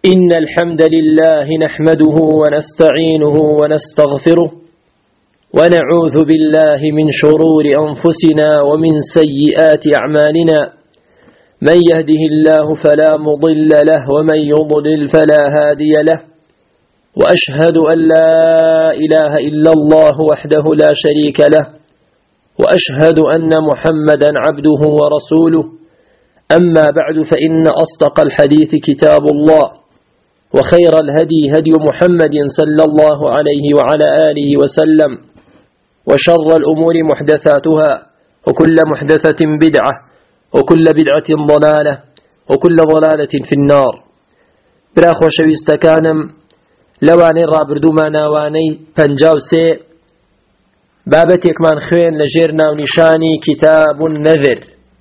إن الحمد لله نحمده ونستعينه ونستغفره ونعوذ بالله من شرور أنفسنا ومن سيئات أعمالنا من يهده الله فلا مضل له ومن يضلل فلا هادي له وأشهد أن لا إله إلا الله وحده لا شريك له وأشهد أن محمدا عبده ورسوله أما بعد فإن أصدق الحديث كتاب الله وخير الهدي هدي محمد صلى الله عليه وعلى آله وسلم وشر الأمور محدثاتها وكل محدثة بدعة وكل بدعة ضلالة وكل ضلالة في النار براخ وشويستكانم لواني رابردوما ناواني پنجاو سي بابتك من خوين لجيرنا ونشاني كتاب النذر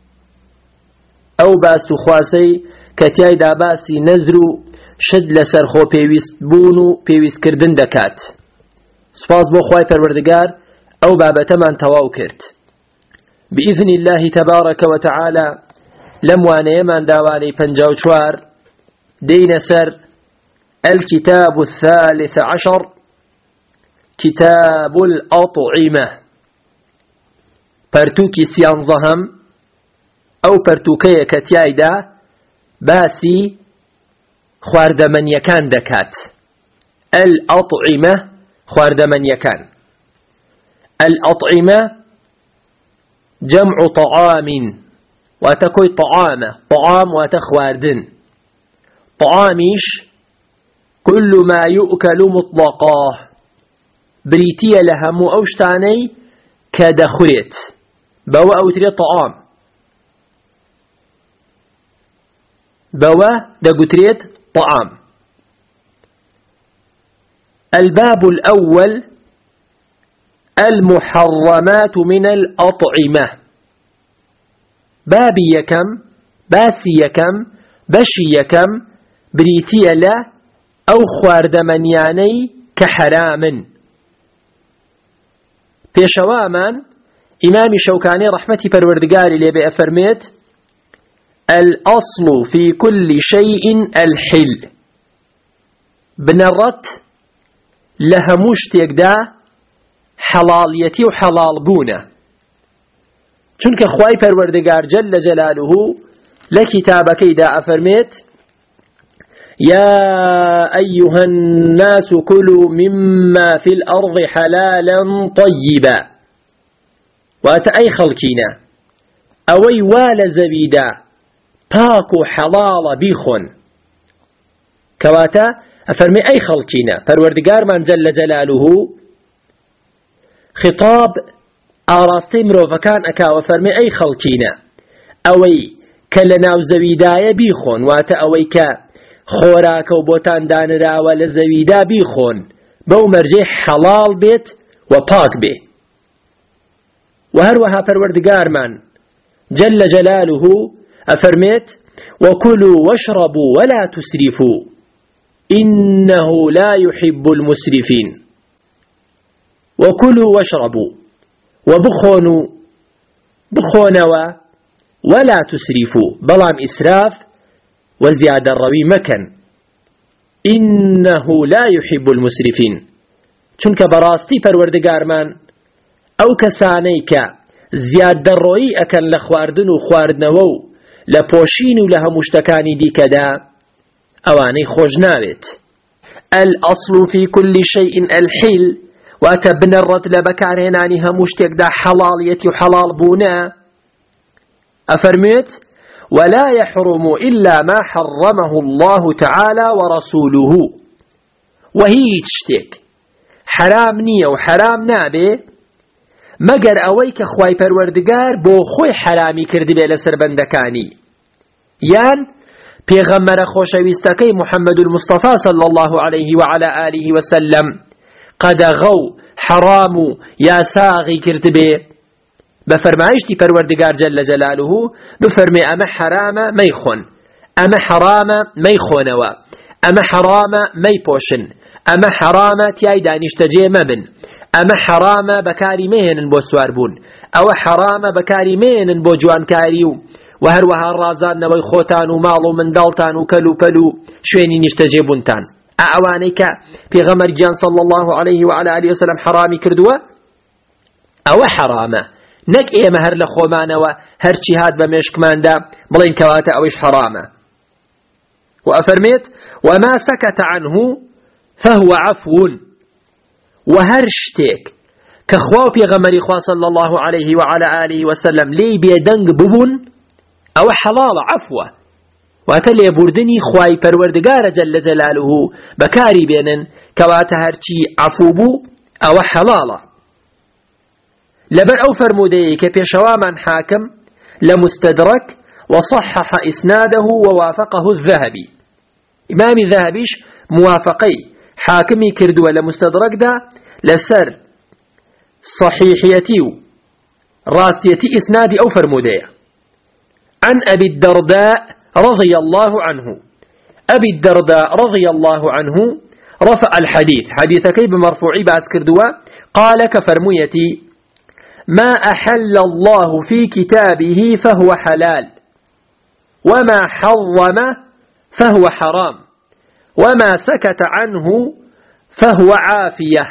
أو باسو خواسي كتاي داباسي نزرو شد لسر خو پیوست بونو پیوست کردن دکات سپاس بو خوای پروردگار او بابته من تواو کرد بإذن الله تبارك وتعالى لموانه من داواني پنجاو چوار دين سر الكتاب الثالث عشر كتاب الأطعمة پرتوكي سيانزهم او پرتوكي كتياي دا باسي خواردمنیەکان دەکات الأطعمة خواردمنیەکان الأطعمة جمع طعام واتكوي طعام واتخواردن طعاميش كل ما يؤكل مطلقاه بريتية لهم أوشتاني كدخريت بوا أوتري طعام بوا دقتريت طعام. الباب الأول المحرمات من الأطعمة بابي يكم باسي يكم بشي يكم بريتي لا أو خواردمنياني كحرام بيشوامان إمام شوكاني رحمتي پروردگاري لبي أفرميت الأصل في كل شيء الحل بنرت لهموش تيقدا حلاليتي وحلال بونا چونك خواي پروردگار جل جلاله لكتابك إذا أفرميت يا أيها الناس كلوا مما في الأرض حلالا طيبا واتأي خلقنا أوي وال زبيدا پاکو حلال بیخون کواتا افرمی ای خلقینا پروردگار من جل جلاله خطاب آراستی مروفکان اکا و فرمی ای خلقینا اوی کلناو زویدای بیخون واتا اوی که خوراک و بوتان دانراو لزویدا بیخون بو مرجع حلال بیت و پاک بی و هروها پروردگار من جل جلاله أفرميت وكلوا واشربوا ولا تسرفوا إنه لا يحب المسرفين وكلوا واشربوا وبخونوا ولا تسرفوا بلام إسراف وزيادة الروي مكان إنه لا يحب المسرفين چونك براستي پروردگار من أو كسانيك زيادة الروي أكن لخواردن وخواردنوو لپوشین و لهموشتکانی دیکەدا ئەوانەی خۆش ناوێت الأصل في كل شيء الحل واتە بنەڕەت لە بەکارهێنانی هەموو شتێکدا حەڵاڵیەتی و حەڵاڵ بوونە ئەفەرمێت ولا يحرم إلا ما حرمه الله تعالى ورسوله وهيج شتێک حرام نییە و حرام نابێ مەگەر ئەوەی کە خوای پەروەردگار بۆ خۆی حرامی کردبێ لەسەر بەندەکانی یان پێغەمبەرە خۆشەویستەکەی محەممەد المصطفى صلى الله عليه وعلى آله وسلم قەدەغە و حرام و یاساغی کردبێ بە فەرمایشتی پەروەردگار جەلە جەلالوه بفەرمێ ئەمە حرامە مەیخۆن ئەمە حرامە مەیخۆنەوە ئەمە حرامە مەیپۆشن ئەمە حرامە تیای دانیشتەجێ مەبن ئەمە حرامە بەکاری مێنن بۆ سواربوون ئەوە حرامە بەکاری مێنن بۆ جوانکاری وهروها الرازان نوي خوتان ومال ومندالتان وكلو بلو شويني نشتجيبونتان أوانيك في غمر جان صلى الله عليه وعلى آله وسلم حرامي كردوا أو حرامة نك إيه مهر لخومانا وهرشي هاد بمشكمان دا بلين كواتا أوش حرامة وأفرميت وما سكت عنه فهو عفو وهرشتك كخواو في غمر إخوة صلى الله عليه وعلى آله وسلم لي بيدنق ببون أو حلال عفوة واتلي بردني خواي پروردگار جل جلاله بكاري بينن كواتا هرشي عفوبو أو حلالا لبر أو فرمودي كبيشوا من حاكم لمستدرك وصحح إسناده ووافقه الذهبي إمام الذهبيش موافقي حاكمي كردوا لمستدرك دا لسر صحيحيتي راسيتي إسنادي أو فرمودي عن أبي الدرداء رضي الله عنه أبي الدرداء رضي الله عنه رفع الحديث حديثكي بمرفوعي باس كردوا قال كفرميتي ما أحل الله في كتابه فهو حلال وما حرم فهو حرام وما سكت عنه فهو عافية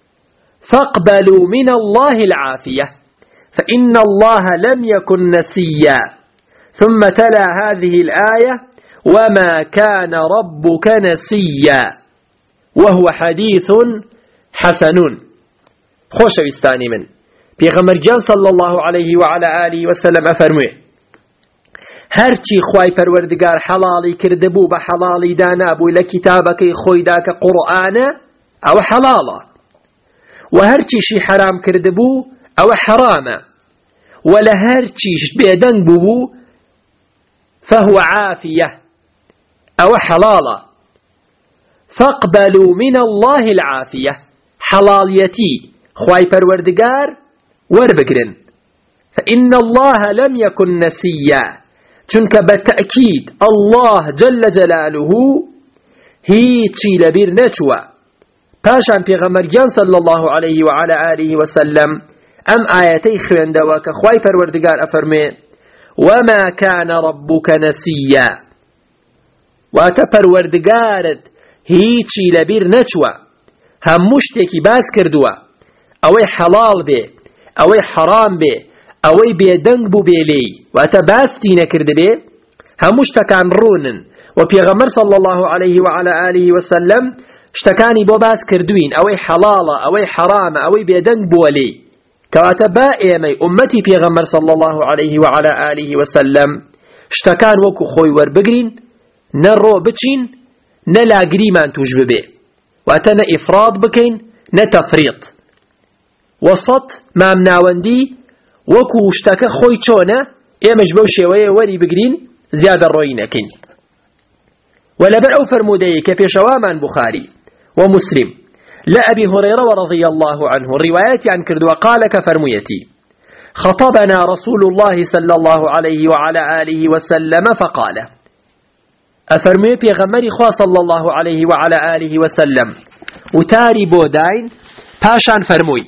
فاقبلوا من الله العافية فإن الله لم يكن نسيا ثم تلا هذه الآية وما كان ربك نسيا وهو حديث حسن خوش بستاني من پیغمبر جان صلى الله عليه وعلى آله وسلم أفرمي هرچی خواي پروردگار حلالي كردبو بحلالي دانابو لكتابك خوي داك قرآن أو حلالا وهرچی شي حرام كردبو أو حراما ولا هرچی بيدن بو فهو عافية أو حلالا فاقبلوا من الله العافية حلاليتي خواي پروردگار وربقرن فإن الله لم يكن نسيا چونك بالتأكيد الله جل جلاله هيتشي لبير نجوى پاشان پیغمبر جان صلى الله عليه وعلى آله وسلم أم آياتي خويندوا كخواي پروردگار أفرمي وما كان ربك نسيا واتا پروردگارت هيتشي لبير نجوى هم مشتكي باس كردوا اوي حلال بي اوي حرام بي اوي بيدنگ بو بيلي واتا باستي نكرد بي هموش تكان رونن وبيغمر صلى الله عليه وعلى آله وسلم اشتكاني بو باس كردوين اوي حلالة اوي حرام اوي بيدنگ بو لي كواتا بائمي امتي بيغمر صلى الله عليه وعلى آله وسلم اشتكان وكو خوي وربقرين نرو بچين نلا قريمان توجب بي واتا نا افراد بكين نا تفريط وسط ما مناوندي وكو اشتكى خوي چونه ايمج بو شويه وري بگرين زياده روينكين ولا برأو فرمودي كبيشوا من بخاري ومسلم لا أبي هريرة ورضي الله عنه الروايات عن كرد وقال كفرميتي خطبنا رسول الله صلى الله عليه وعلى آله وسلم فقال أفرمي بيغمري خوا صلى الله عليه وعلى آله وسلم وتاري بوداين باشان فرموي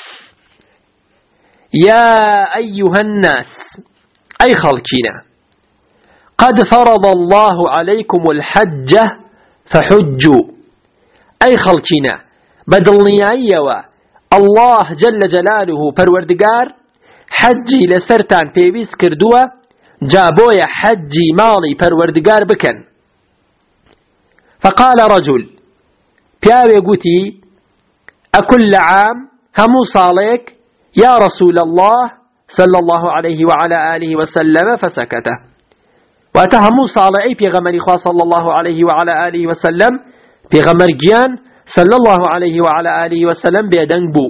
يا أيها الناس أي خلقنا قد فرض الله عليكم الحج فحجوا أي خلقنا بدلنيايوا الله جل جلاله پروردگار حجي لسرتان بيويس كردوا جابويا حجي مالي پروردگار بكن فقال رجل بياوي قوتي أكل عام همو صاليك يا رسول الله صلى الله عليه وعلى آله وسلم فسكته واتهمو صالحي بيغمر إخوة صلى الله عليه وعلى آله وسلم بيغمر جيان صلى الله عليه وعلى آله وسلم بيدنبو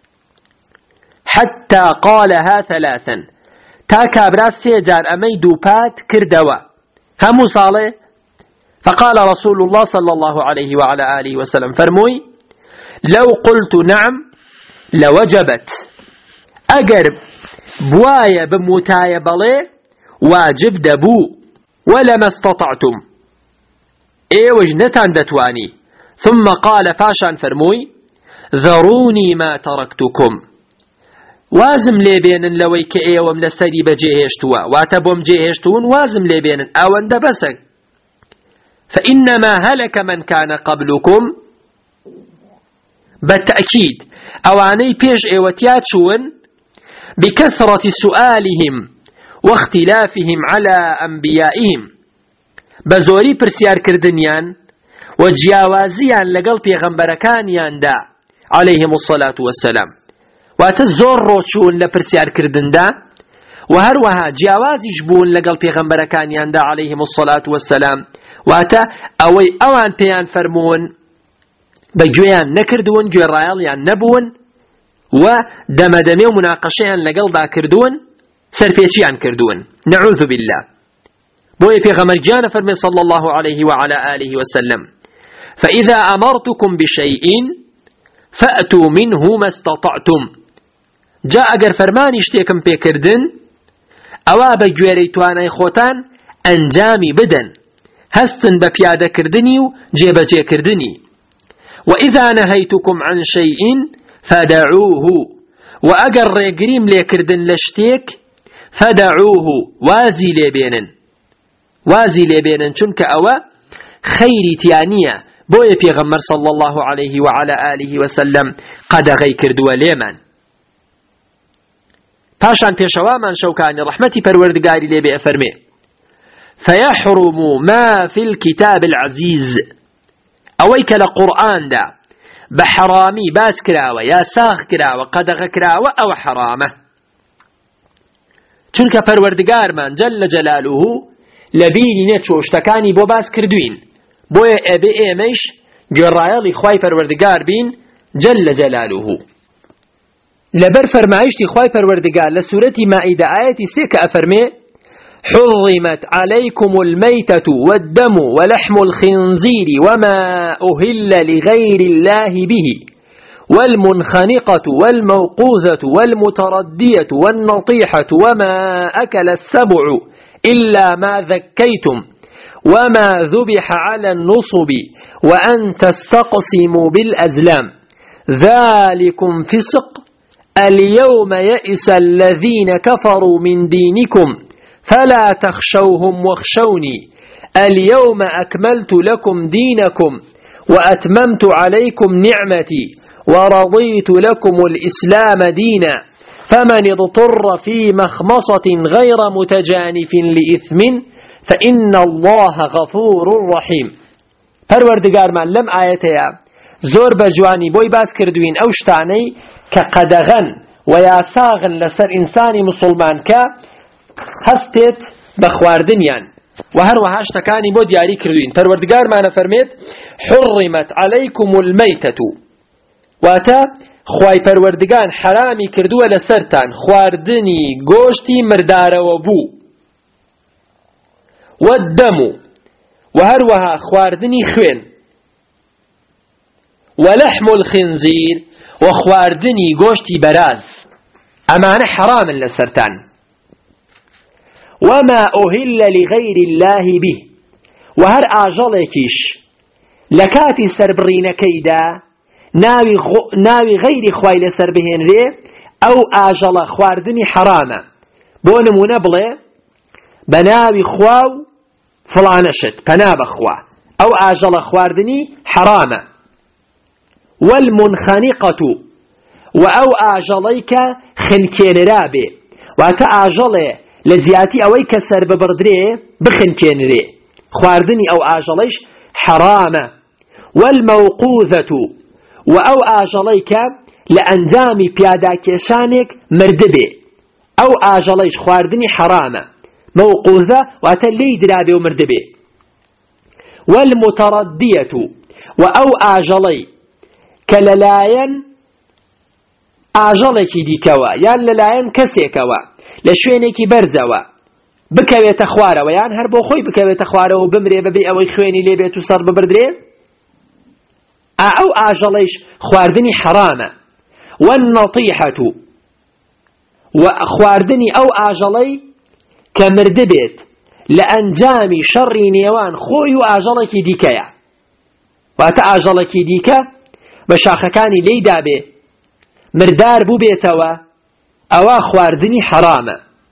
حتى قالها ثلاثا تاكا براس سيجار أمي دوبات كردوا همو صالح فقال رسول الله صلى الله عليه وعلى آله وسلم فرموي لو قلت نعم لوجبت أقرب بوايا بموتايا بلي واجب دبو ولما استطعتم ايوج نتان دتواني ثم قال فاشان فرموي ذروني ما تركتكم وازم لێبێنن لەوەی کە ئێوەم لەسەری بەجێهێشتووە واتە بۆم جێهێشتون وازم لێبێنن ئەوەندە بەسە فإنما هلك من كان قبلكم بالتأكيد أواني بيش إيوتيات شون بكثرة سؤالهم واختلافهم على أنبيائهم بزوري برسيار كردنيان وجياوازيان لقل بيغمبركانيان دا عليهم الصلاة والسلام واتزور روشون لبرسيار كردن دا وهروها جياوازي جبون لقل بيغمبركانيان دا عليهم الصلاة والسلام واتا اوي اوان بيان فرمون بجويان نكردون جوي راياليان نبون ودمدمي ومناقشيان لقل دا كردون سربيشيان كردون نعوذ بالله بوي في غمر جان فرمي صلى الله عليه وعلى آله وسلم فإذا أمرتكم بشيء فأتوا منه ما استطعتم جاء اگر فرمان اشتيكم بكردن اوا بجويريتوانا خوتان انجامي بدن هستن بپیاده کردنی و جێبەجێ کردنی وإذا نهيتكم عن شيء فدعوه وأجر ريقريم ليكردن لشتيك فدعوه وازي لبينن چونك أوا خيري تيانية بوي پیغمبر صلى الله عليه وعلى آله وسلم قد غي كردوا ليمان پاشان پیشوامان شوكاني رحمتي پروردگاري لبي افرمي فيحرم ما في الكتاب العزيز اويك لقرآن دا بحرامي باس كراوة يا ساخ كراوة قدغ كراوة او حرامه چونك پروردگار من جل جلاله لبيني نتشوشتكاني بو باس كردوين بو ابي ايمش جرايالي خواي پروردگار بين جل جلاله لبر فرمايشتي خواي پروردگار لسورة مائدة آياتي سيكا افرمي حرمت عليكم الميتة والدم ولحم الخنزير وما أهل لغير الله به والمنخنقة والموقوذة والمتردية والنطيحة وما أكل السبع إلا ما ذكيتم وما ذبح على النصب وأن تستقسموا بالأزلام ذلكم فسق اليوم يئس الذين كفروا من دينكم فلا تخشوهم واخشوني اليوم أكملت لكم دينكم وأتممت عليكم نعمتي ورضيت لكم الإسلام دينا فمن اضطر في مخمصة غير متجانف لإثم فإن الله غفور رحيم پروردگار من لم آياتيا زور بجواني بوي باس كردوين أو شتاني كقدغن وياساغن لسر إنساني مسلمان كا هستيت بخواردنيان وهروها اشتكاني بو دياري كردوين پروردگار ما نفرميت حرمت عليكم الميتة واتا خواي پروردگان حرامي كردوه لسرتان خواردني گوشتي مردار وبو والدم وهروها خواردني خوين ولحم الخنزير وخواردني گوشتي براز امان حرام لسرتان وما أهل لغير الله به وهر آجالكيش لكاتي سربرين كيدا ناوي غير خوايل سربهن ري أو آجال خواردني حرامة بونمون بلي بناوي خواو فلانشت بناب خوا أو آجال خواردني حرامة والمنخنقة وأو آجاليك خنكين رابي وأتا آجالي لزياتي اوي كسر ببردري بخن كينري خواردني او آجليش حرامة والموقوذة واو آجليك لأنزامي بيادا كيشانك مردبي او آجليش خواردني حرامة موقوذة واتلي درابي ومردبي والمتردية واو آجلي كللاين آجليك ديكوا يان للاين كسيكوا لشوينيكي برزوا بكويت خواره ويان هر بو خوي بكويت خواره وبمري ببي اوي خويني ليبيتو صار ببردري او اجليش خواردني حرامه والنطيحه وخواردني او اجلي كمردبيت لانجامي شر نيوان خوي واجلكي ديكيا واتا اجلكي ديكا بشاخكاني لي دابي مردار بو بيتوا أو خواردني حرام.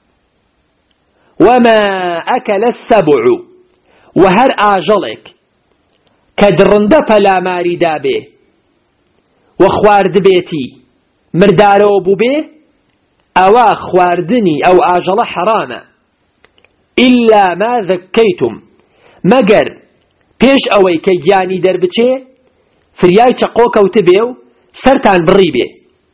وما أكل السبع وهر آجلك كدرند فلا ماري دابه وخوارد بيتي مردارو بوبه أو خواردني أو آجل حرام إلا ما ذكيتم مگر پیش ئەوەی کە گیانی دەربچێ فریای چەقۆ کەوتبێ و سەرتان بڕی بێ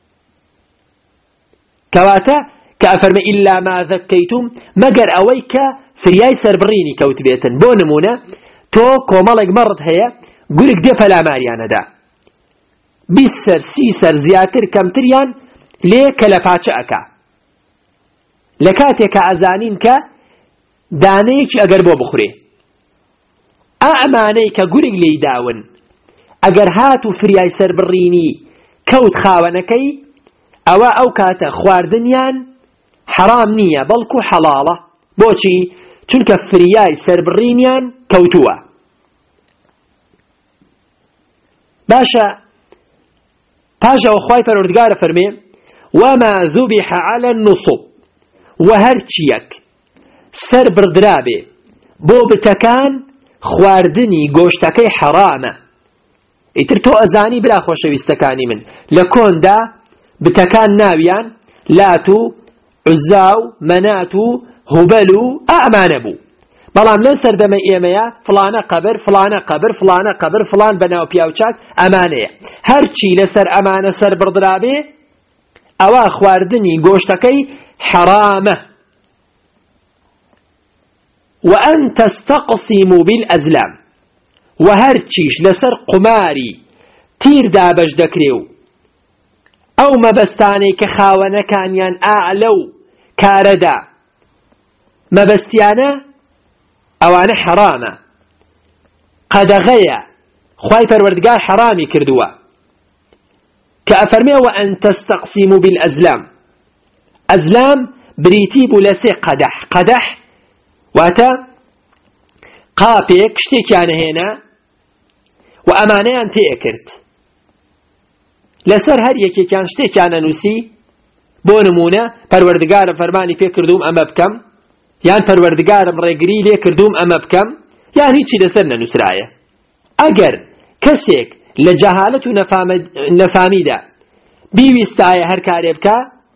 کەواتە کە ئەفەرمێ ئیلا ما ذەکەیتم مەگەر ئەوەی کە فریای سەربڕینی کەوتبێتن. بۆ نمونە تۆ کۆمەڵێک مەڕت هەیە گورگ دێ پەلاماریانەدا 20 سەر 30 سەر زیاتر کەمتریان لێ کەلەپاچە ئەکا لە کاتێکە ئەزانین کە دانەیەکی ئەگەر بۆ بخورێ ئەمانەی کە گورگ لێی داون ئەگەر هات و فریای سەربڕینی کەوت خاوەنەکەی ئەوە ئەو کاتە خواردنیان حرام نییە بەڵکو حەڵاڵە. بۆچی؟ چونکە فریای سەربڕینیان کەوتووە. باشە پاشەوە خوای پەروەردگارە فەرمێ وما ذبح على النصب وهر چیەک سەر بردرابێ بۆ بتەکان خواردنی گۆشتەکەی حرامە. ئیتر تۆ ئەزانی برا خۆشەویستەکانی من لە کۆندا بتەکان ناویان لات و عوزا و مەنات و هوبەل و ئەمانە بوو. بەڵام لەم سەردەمە ئێمەیە فلانە قەبر فلانە قەبر فلانە قەبر فلان بەناو پیاوچاک ئەمانەیە. هەرچی لەسەر ئەمانە سەر بردرابێ ئەوە خواردنی گۆشتەکەی حرامە. وأن تستقسموا بالأزلام وهرچیش لسر قماری تیر دابش دکریو او مبستانی که خاونکانیان اعلو کاردا مبستیانه اوانه حرامه قدغیه خواهی پروردگار حرامی کردوا که افرمه وأن تستقسموا بالأزلام أزلام بريتي بولسي قدح واتا قاپێک شتێکیانە هێنا و ئەمانەیان تێکرد لەسەر هەر یەکێکیان شتێکیانە نووسی. بۆ نمونە پەروەردگارم فەرمانی پێ کردوم ئەمە بکەم یان پەروەردگارم ڕێگری لێ کردوم ئەمە بکەم یان هیچی لەسەر نەنووسرایە. ئەگەر کەسێک لە جەهالەت و نەفامیدا بیویستایە هەر کارێ بکە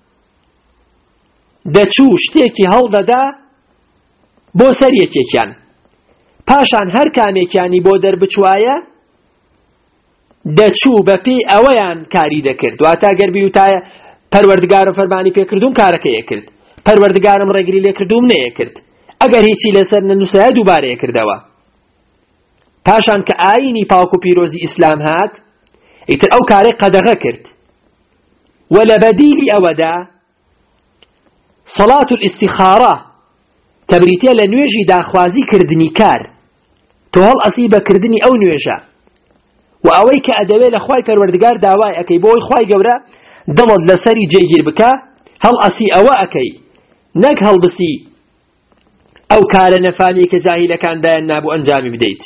دەچوو شتێکی هەڵدەدا بۆ سەر یەکێکیان پاشان هەر کامێکیانی بۆ دەربچوایە دەچوو بە پێی ئەوەیان کاری دەکرد. واتە گەر بیوتایە پەروەردگارم فەرمانی پێ کردوم کارەکەیە کرد پەروەردگارم ڕێگری لێ کردوم نەیە کرد. ئەگەر هیچی لەسەر نەنووسایە دووبارەیە کردەوە. پاشان کە ئاینی پاک و پیرۆزی ئیسلام هات ئیتر ئەو کارەی قەدەغە کرد. و لە بەدیلی ئەوەدا سەڵات الاستیخارە کە بریتە لە نوێژی داخوازی کردنی کار تۆ هەڵ ئەسی بەکردنی ئەو نوێژە و ئەوەی کە ئەدەوێت لە خوای پەروەردگار داوای ئەکەی بۆی خوای گەورە دڵت لەسەری جێگیر بکە هەڵ ئەسی ئەوە ئەکەی نەک هەڵبسی ئەو کارە نەفامی کە جاهیلەکان دایان نابوو ئەنجامی بدەیت.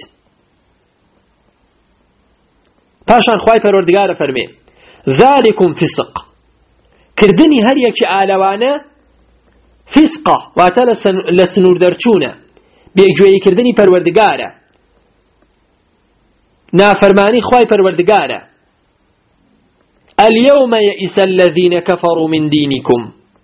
پاشان خوای پەروەردگارە فەرمێ ذالکم فسق کردنی هەر یەکی ئالەوانە فسقة واتا لسنور درچونة بيجوي كردني پروردگارة نافرماني خواي پروردگارة. اليوم يئس الذين كفروا من دينكم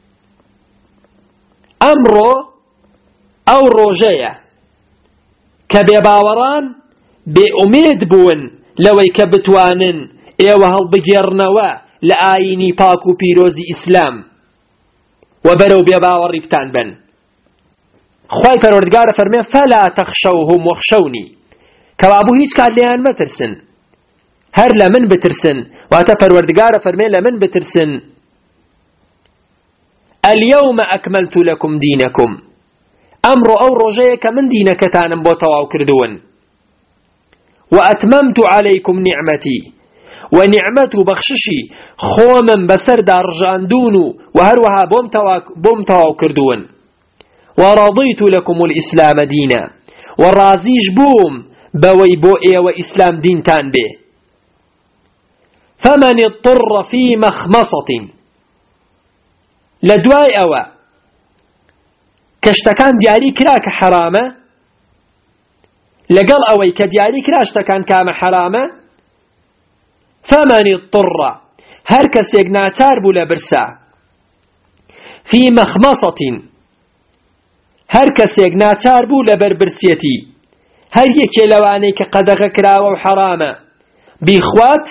أمرو أو روجية كبيباوران بأميد بون لوي كبتوانن ايوه هالبجيرنوا لآيني باكو بيروزي إسلام وبرو بيباوري بتان بن. خواهي پروردگار فرمي فلا تخشوهم واخشوني كوابو هيچ كار ليان مترسن هر لمن بترسن واتا پروردگار فرمي لمن بترسن. اليوم أكملت لكم دينكم أمر أو رجيك من دينك تانم بوتواو كردون وأتممت عليكم نعمتي ونعمته بخششي خومن بسر دارجاندونو وهروها بومتواو كردون ورضيت لكم الإسلام دينا والرازيج بوم بوي بوئي وإسلام دين تان به. فمن اضطر في مخمصة لدواي أوا كشتكان دياري كراك حرامة لقل أوي كدياري كراشتكان كام حرامة فمن اضطر هركس يقناتار بولا برسا في مخمصة هركس يقناتار بولا بربرسيتي هر يكي لواني كقدغ كراوة وحرامة بيخوات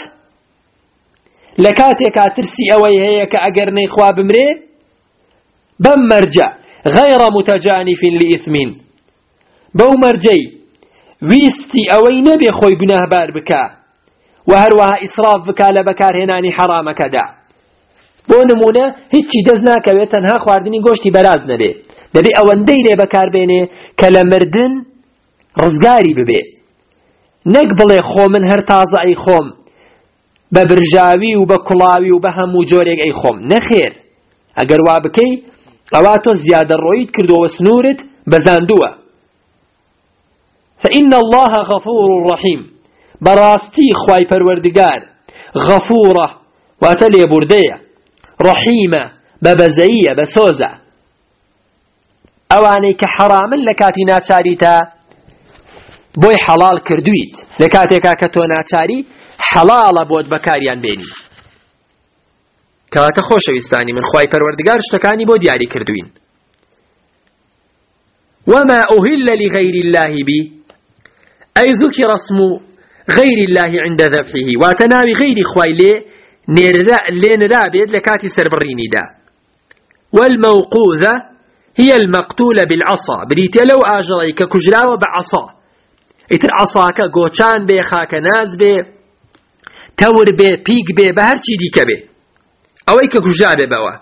لكاتك ترسي أوي هيك أقرني خواب مري بمرجع غير متجانف لإثم بو مرجي ويستي أوي نبي خوي قناه بار بكا وهروها إسراف بكا لبكار هناني حرامك دا بو نمونه هيتشي دزناك ويتنها خواردني قوشتي براز نبي دبي أوندي لي بكار بيني كلمردن رزقاري ببي نقبلي خو من هر تازة أي خوم ببرجاوي وبكلاوي وبهم وجوريك أي خوم نخير أقر وابكي أواتو زيادة الرؤيد كردو وسنورد بزاندوه فإن الله غفور رحيم براستي خواي پروردگار غفورة واتلي بردية رحيمة ببزية بسوزة أواني كحرام لكاتي ناتشاريتا بوي حلال كردويت لكاتي كاكتو ناتشاري حلال بود بكاريان بيني كاتا خوش ويستاني من خواي پروردگار شتكاني بود ياري كردوين وما أهل لغير الله بي أي ذكر اسم غير الله عند ذبحه واتناوي غير خوايلي نرابيد لكاتي سربريني دا والموقوذة هي المقتولة بالعصا بريتي لو آجري ككجراوة بعصا اتر عصاك قوشان بي خاك ناز بي تور بي بيك بي بهرشي ديك بي أويك كجرا بي بوا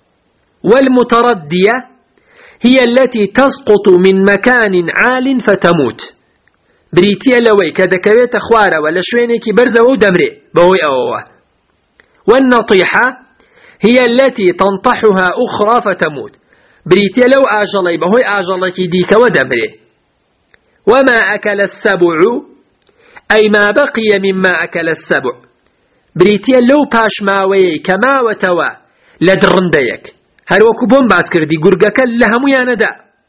والمتردية هي التي تسقط من مكان عال فتموت بريتيا لوي كدكويت خوارا ولا شوينيكي برزة ودمري بوي أوه والنطيحة هي التي تنطحها أخرى فتموت بريتيا لو آجلي بهوي آجلكي ديك ودمري وما أكل السبع أي ما بقي مما أكل السبع بريتيا لو باش ماوي كما وتوا لدرنديك هر وكو بومباس كردي قرقك لهمو ياندا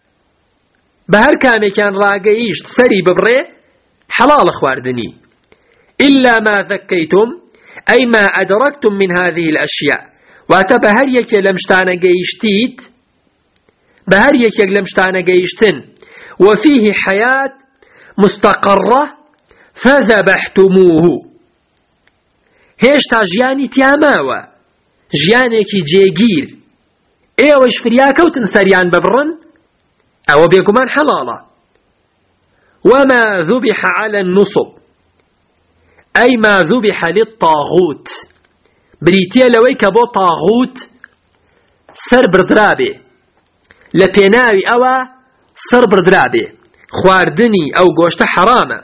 بهر كامي كان راقيشت سري ببري حلال خواردني إلا ما ذكيتم أي ما أدركتم من هذه الأشياء واتبهر يكي لمشتانا قيشتيت بهر يكي لمشتانا قيشتن وفيه حياة مستقرة فذبحتموه هێشتا ژیانی تیاماوە ژیانێکی جێگیر ئێوەش فریاکەوتن سەریان ببڕن ئەوە بێگومان حەڵاڵە وما ذبح على النصب أي ما ذبح للطاغوت بريتيا لويك بو طاغوت سر بردرابي لپێناوی ئەوە سر بردرابي خواردني أو گۆشتە حرامة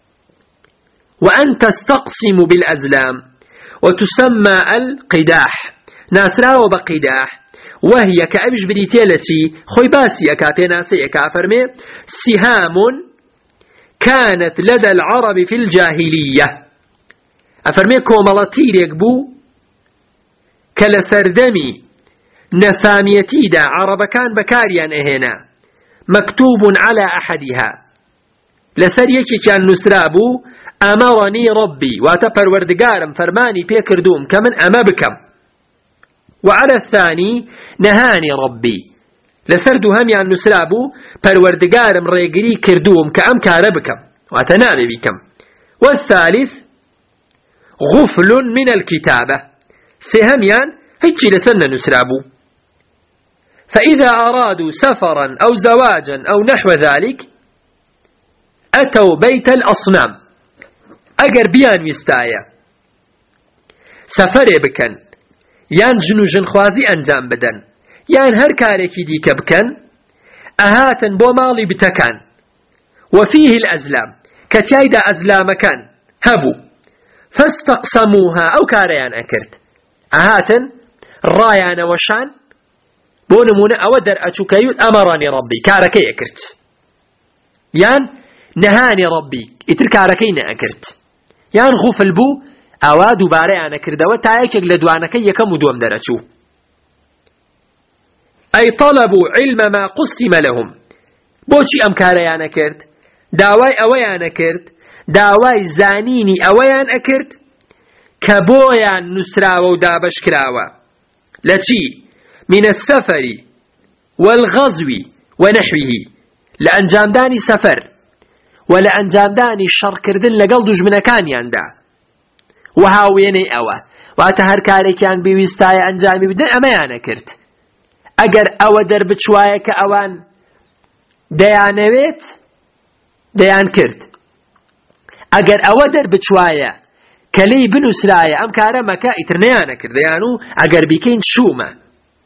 وأن تستقسم بالأزلام وتسمى القداح ناسراو بقداح وهي كأبش بريتيلتي خوي باسي أكا بيناسي أكا فرمي سهام كانت لدى العرب في الجاهلية أفرمي كومالاتير يكبو كالسردمي نساميتي دا عرب كان بكاريان إهنا مكتوب على أحدها لسريكي كان نسرابو أمرني ربي واتبر وردقارم فرماني بيكردوم كمن أما بكم وعلى الثاني نهاني ربي لسردو هم يعني نسرابو پروردگارم ريقري كردوم كأم كاربكم واتنامي بكم والثالث غفل من الكتابة سهم يعني هيتشي لسن نسرابو فإذا أرادوا سفرا أو زواجا أو نحو ذلك أتوا بيت الأصنام أجر بيان وستايا سفر بكن يان جنو جنخوازي أنجام بدن يان هر كاريكي ديك بكن أهاتن بو مالي بتكن وفيه الأزلام كتايدا أزلام كان هبو فاستقسموها أو كاريان أكرت أهاتن رايان وشان بونمونا أودر أتشكيوت أمرني ربي كاركي أكرت يان نهاني ربي إتر كاركينا أكرت يان غفل بو أوا دوباره أنا كردوا تايكك لدوانكي يكم ودوم درچو أي طلبوا علم ما قسم لهم بوشي أم كاريان كرد داواي أويان كرد داواي زانيني أويان أكرد كبويان نسراو ودابش كراوا لتي من السفر والغزو ونحوه لأنجامداني سفر ولأنجامداني الشر كردن لقل دجمنكان ياندا وهاويني أوا واتهر كاريكيان بيويستاي أنجامي بدن أما يانا كرد أجر أو دربت شوية كأوان ديانويت ديان كرد أجر أو دربت شوية كلي بنو سرايا أم كارمكا إترنيانا كرد يانو أجر بيكين شومة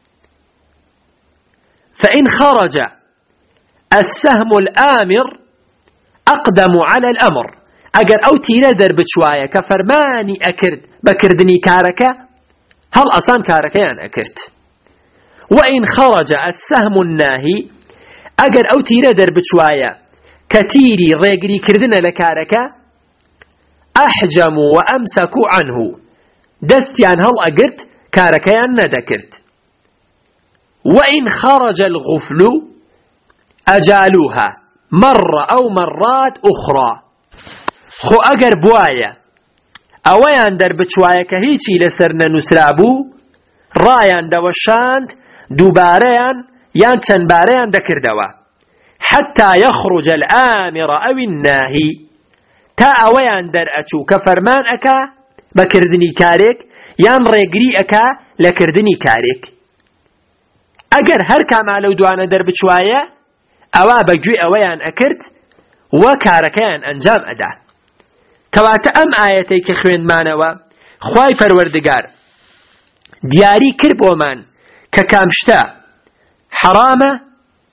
فإن خرج السهم الآمر أقدم على الأمر أجر أو تيرا دربت شوية كفرماني أكرد بكردني كاركا هل أصان كاركا يعني أكرد وإن خرج السهم الناهي أجر أو تيرا دربت شوية كتيري ريقري كردنا لكاركا أحجموا وأمسكوا عنه دستيان هل أجرت كاركيان ندكرت وإن خرج الغفل أجالوها مرة أو مرات أخرى خو أجر بوايا أويان دربت شوية كهيتي لسرنا نسرابو رايان دوشاند دوباريان يان تنباريان دكردوا حتى يخرج الآمر أو الناهي تا أويان در أچو كفرمان أكا بكردني كاريك يان ريقري أكا لكردني كاريك أجر هر كما لو دوانا در بشوايا أوا بجوي أويان أكرت وكاركيان أنجام أدا كواتا أم آياتي كخوين مانوا خواي فروردگار دياري كربو من ككامشتا حرامة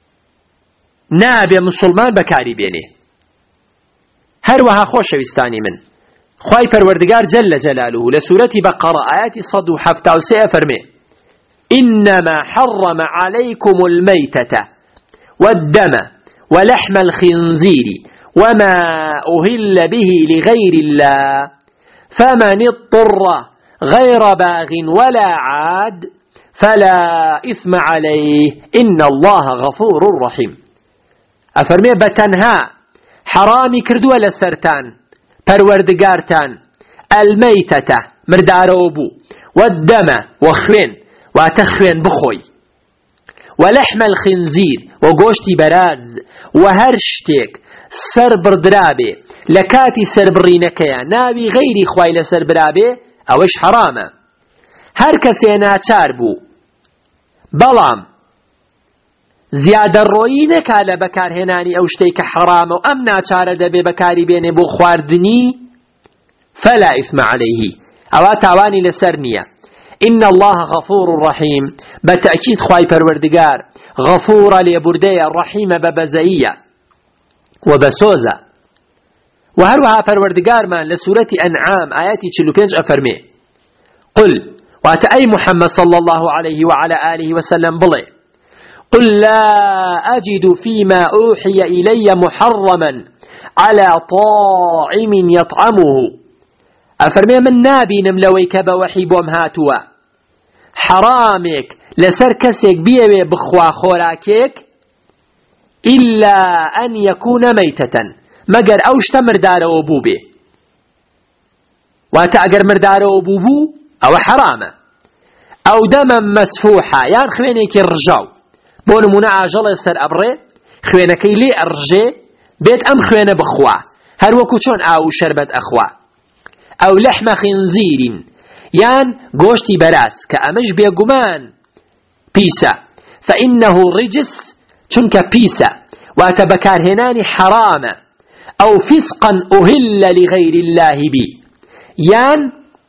نابي مسلمان بكاري بيني هروها خوش وستاني من خواي پروردگار جل جلاله لسورة بقرة آيات صد وحفتا وسئة فرمي إنما حرم عليكم الميتة والدم ولحم الخنزير وما أهل به لغير الله فمن اضطر غير باغ ولا عاد فلا إثم عليه إن الله غفور رحيم أفرمي بتنها حرامي كردوا لسرتان پروردگارتان الميتة مرداروبو والدم وخوين واتخوين بخوي ولحم الخنزير وقوشتي براز وهرشتك سر بردرابي لكاتي سر برينكيا ناوي غيري خواي لسر برابي اوش حرامه هر كسي ناچار بو بلام زیادە ڕۆیی نەکا لە بەکارهێنانی ئەو شتەی کە حرامە و ئەم ناچارە دەبێ بەکاری بێنێ بۆ خواردنی فلا إثم عليه ئەوا تاوانی لەسەر نییە إن الله غفور رحيم بتأكيد خواي پروردگار غفور ليبردية رحيم ببزئية وبسوزة وهروها پروردگار من لسورة أنعام آياتي 45 أفرمي قل واتأي محمد صلى الله عليه وعلى آله وسلم بلي قل لا أجد فيما أوحي إلي محرما على طاعم يطعمه أفرمي من نابي نملويك بوحي بومهاتوا حرامك لسر كسيك بيوي بخوا خوراكيك إلا أن يكون ميتة مگر أوشت مردار وبوبي واتا أقر مردار وبوبو أو حرامة أو دما مسفوحا يعني خوينيك الرجاو بۆ نمونە ئاژەڵێ سەر ئەبڕێ خوێنەکەی لێ ئەڕژێ بێت ئەم خوێنە بخوا هەروەکو چۆن ئاو و شەربەت ئەخوا ئەو لەحمە خینزیرین یان گۆشتی بەراز کە ئەمەش بێگومان پیسە فإنه رجس چونکە پیسە واتە بەکارهێنانی حرامە ئەو فسقا أهل لغير الله بی یان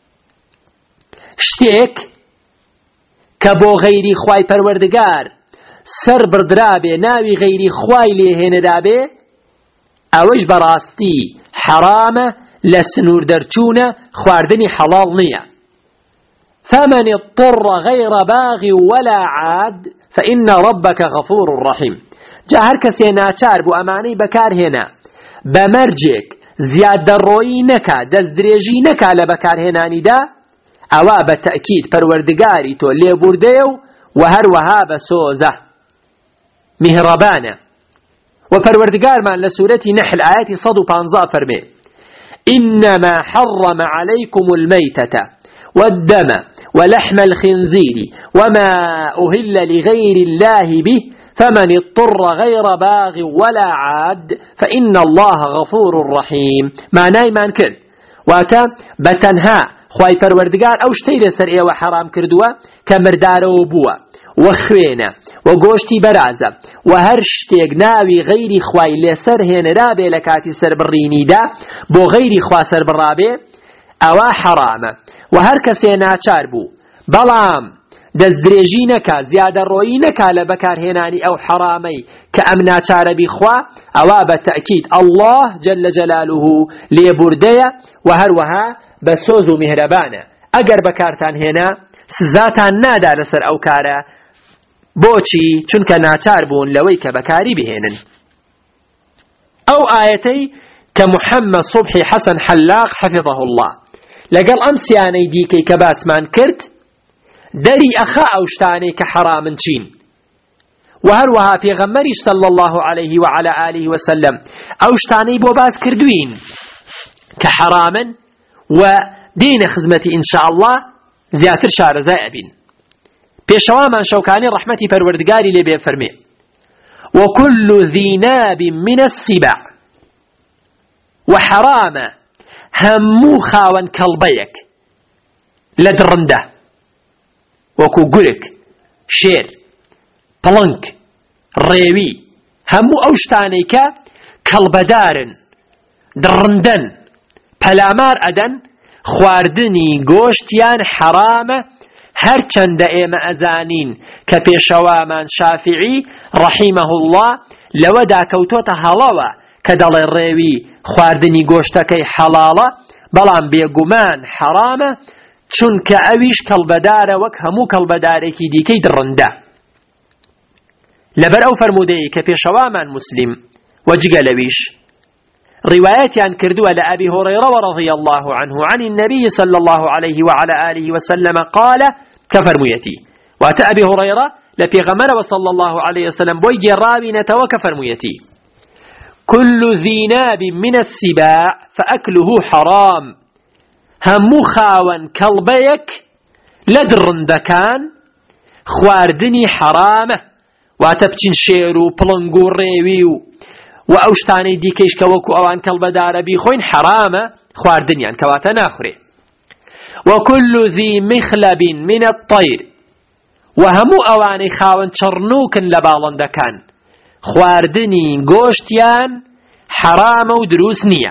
شتێک کە بۆ غەیری خوای پەروەردگار سر بردرابي ناوي غيري خواي ليه ندابي اوش براستي حرامة لسنور درچونة خواردني حلال نية فمن اضطر غير باغ ولا عاد فإن ربك غفور رحيم جا هر کسی ناچار بو امانی بکار هنا بمرجك زیاد روی نکا دزدریجی نکا لبکار هنانی دا اوا بتأکید پروردگاری تو لی بردهو وهروها بسوزة مهربانة. وفروردقار من لسورة نحل آيات صدو بانزا فرمي إنما حرم عليكم الميتة والدم ولحم الخنزير وما أهل لغير الله به فمن اضطر غير باغ ولا عاد فإن الله غفور رحيم. معناه ما نكر واتا بتنها خواهي پروردگار او شتي لسر ايوه حرام كردوا كمردار وبوا وخوينه وگوشتي برازه وهر شتيق ناوي غيري خواهي لسر هين رابي لكاتي سر بريني دا بو غيري خواه سر برابي اوا حرامه وهر كسي ناچار بو بلام دزدريجي نكا زيادة روي نكا لبكار هناني او حرامي كأمنا چار بخوا اوا بالتأكيد الله جل جلاله ليبردية وهروها بسوز مهربانة اگر بكارتان هنا سزاتان نادا لسر او كارا بوچي چونك ناچار بون لويك بكاري بهنن. او آيتي كمحمد صبحي حسن حلاق حفظه الله لقال امسياني ديكي كباس مان كرت داري أخا أوشتاني كحرام چين وهروها في غمري صلى الله عليه وعلى آله وسلم أوشتاني بوباس كردوين كحراما ودين خزمتي إن شاء الله زياتر شار زائبين بيشوا من شوكاني رحمتي پروردگاري لبي فرمي وكل ذي ناب من السباع وحرام همو خاون كالبيك لدرنده وكو قلك شير پلنك ريوي همو اوشتانيك كالبدارن درندن پلامار ادن خواردني گوشتيان حرامه هر چند ايما ازانين كبيشوامان شافعي رحمه الله لودا كوتوتا هلاوه كدل الريوي خواردني گوشتكي حلاله بلان بيقمان حرامه چونکە ئەویش کەڵبەدارە وەک هەموو کەڵبەدارێکی دیکەی درڕندە. لەبەر ئەو فەرموودەیە کە پێشەوامان مسلم وەجگە لەویش ڕیوایەتیان کردووە لە ئەبی هورەیرە رضي الله عنه عن النبي صلى الله عليه وعلى آله وسلم قال كفرمويتي واتە ئەبی هورەیرە لە پێغەمبەرەوە صلى الله عليه وسلم بۆی گێڕاوینەتەوە كفرمويتي كل ذي ناب من السباع فأكله حرام همو خاون كلبيك لدرندكان خواردني حرامه واتبچين شيرو پلنگو ريويو واوشتاني ديكيش كوكو اوان كلبدار بيخوين حرامه خواردنيان كواتا ناخري وكل ذي مخلب من الطير وهمو اواني خاون چرنوكن لبالندكان خواردني گوشتيان حرامه ودروس نيه.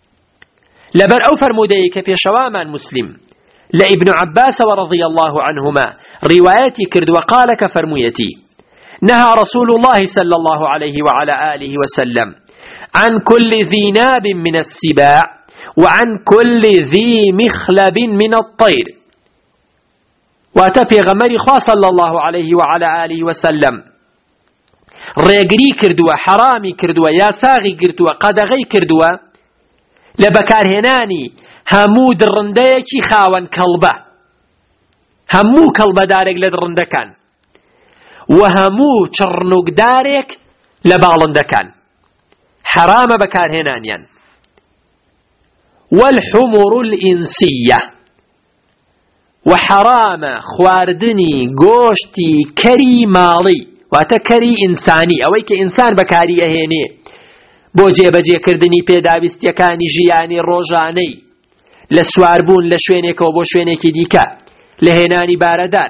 لبر أو فرمودي كبيشوامان مسلم لابن عباس ورضي الله عنهما رواياتي كرد وقال كفرميتي نهى رسول الله صلى الله عليه وعلى آله وسلم عن كل ذي ناب من السباع وعن كل ذي مخلب من الطير واتفي غمري خوا صلى الله عليه وعلى آله وسلم ريقري كردوا حرامي كردوا ياساغي كردوا قدغي كردوا لبكار هناني همو درنديكي خاون كلبه همو كلبه دارك لدرندكان وهمو چرنوك دارك لبالندكان حرام بكار هنانيان. والحمر الإنسية وحرام خواردني گوشتي كري مالي واتكري إنساني اويك إنسان بكاري اهيني بۆ جێبەجێکردنی پێداویستیەکانی ژیانی ڕۆژانەی لە سواربوون لە شوێنێکەوە بۆ شوێنێکی دیکە لە هێنانی بارەدار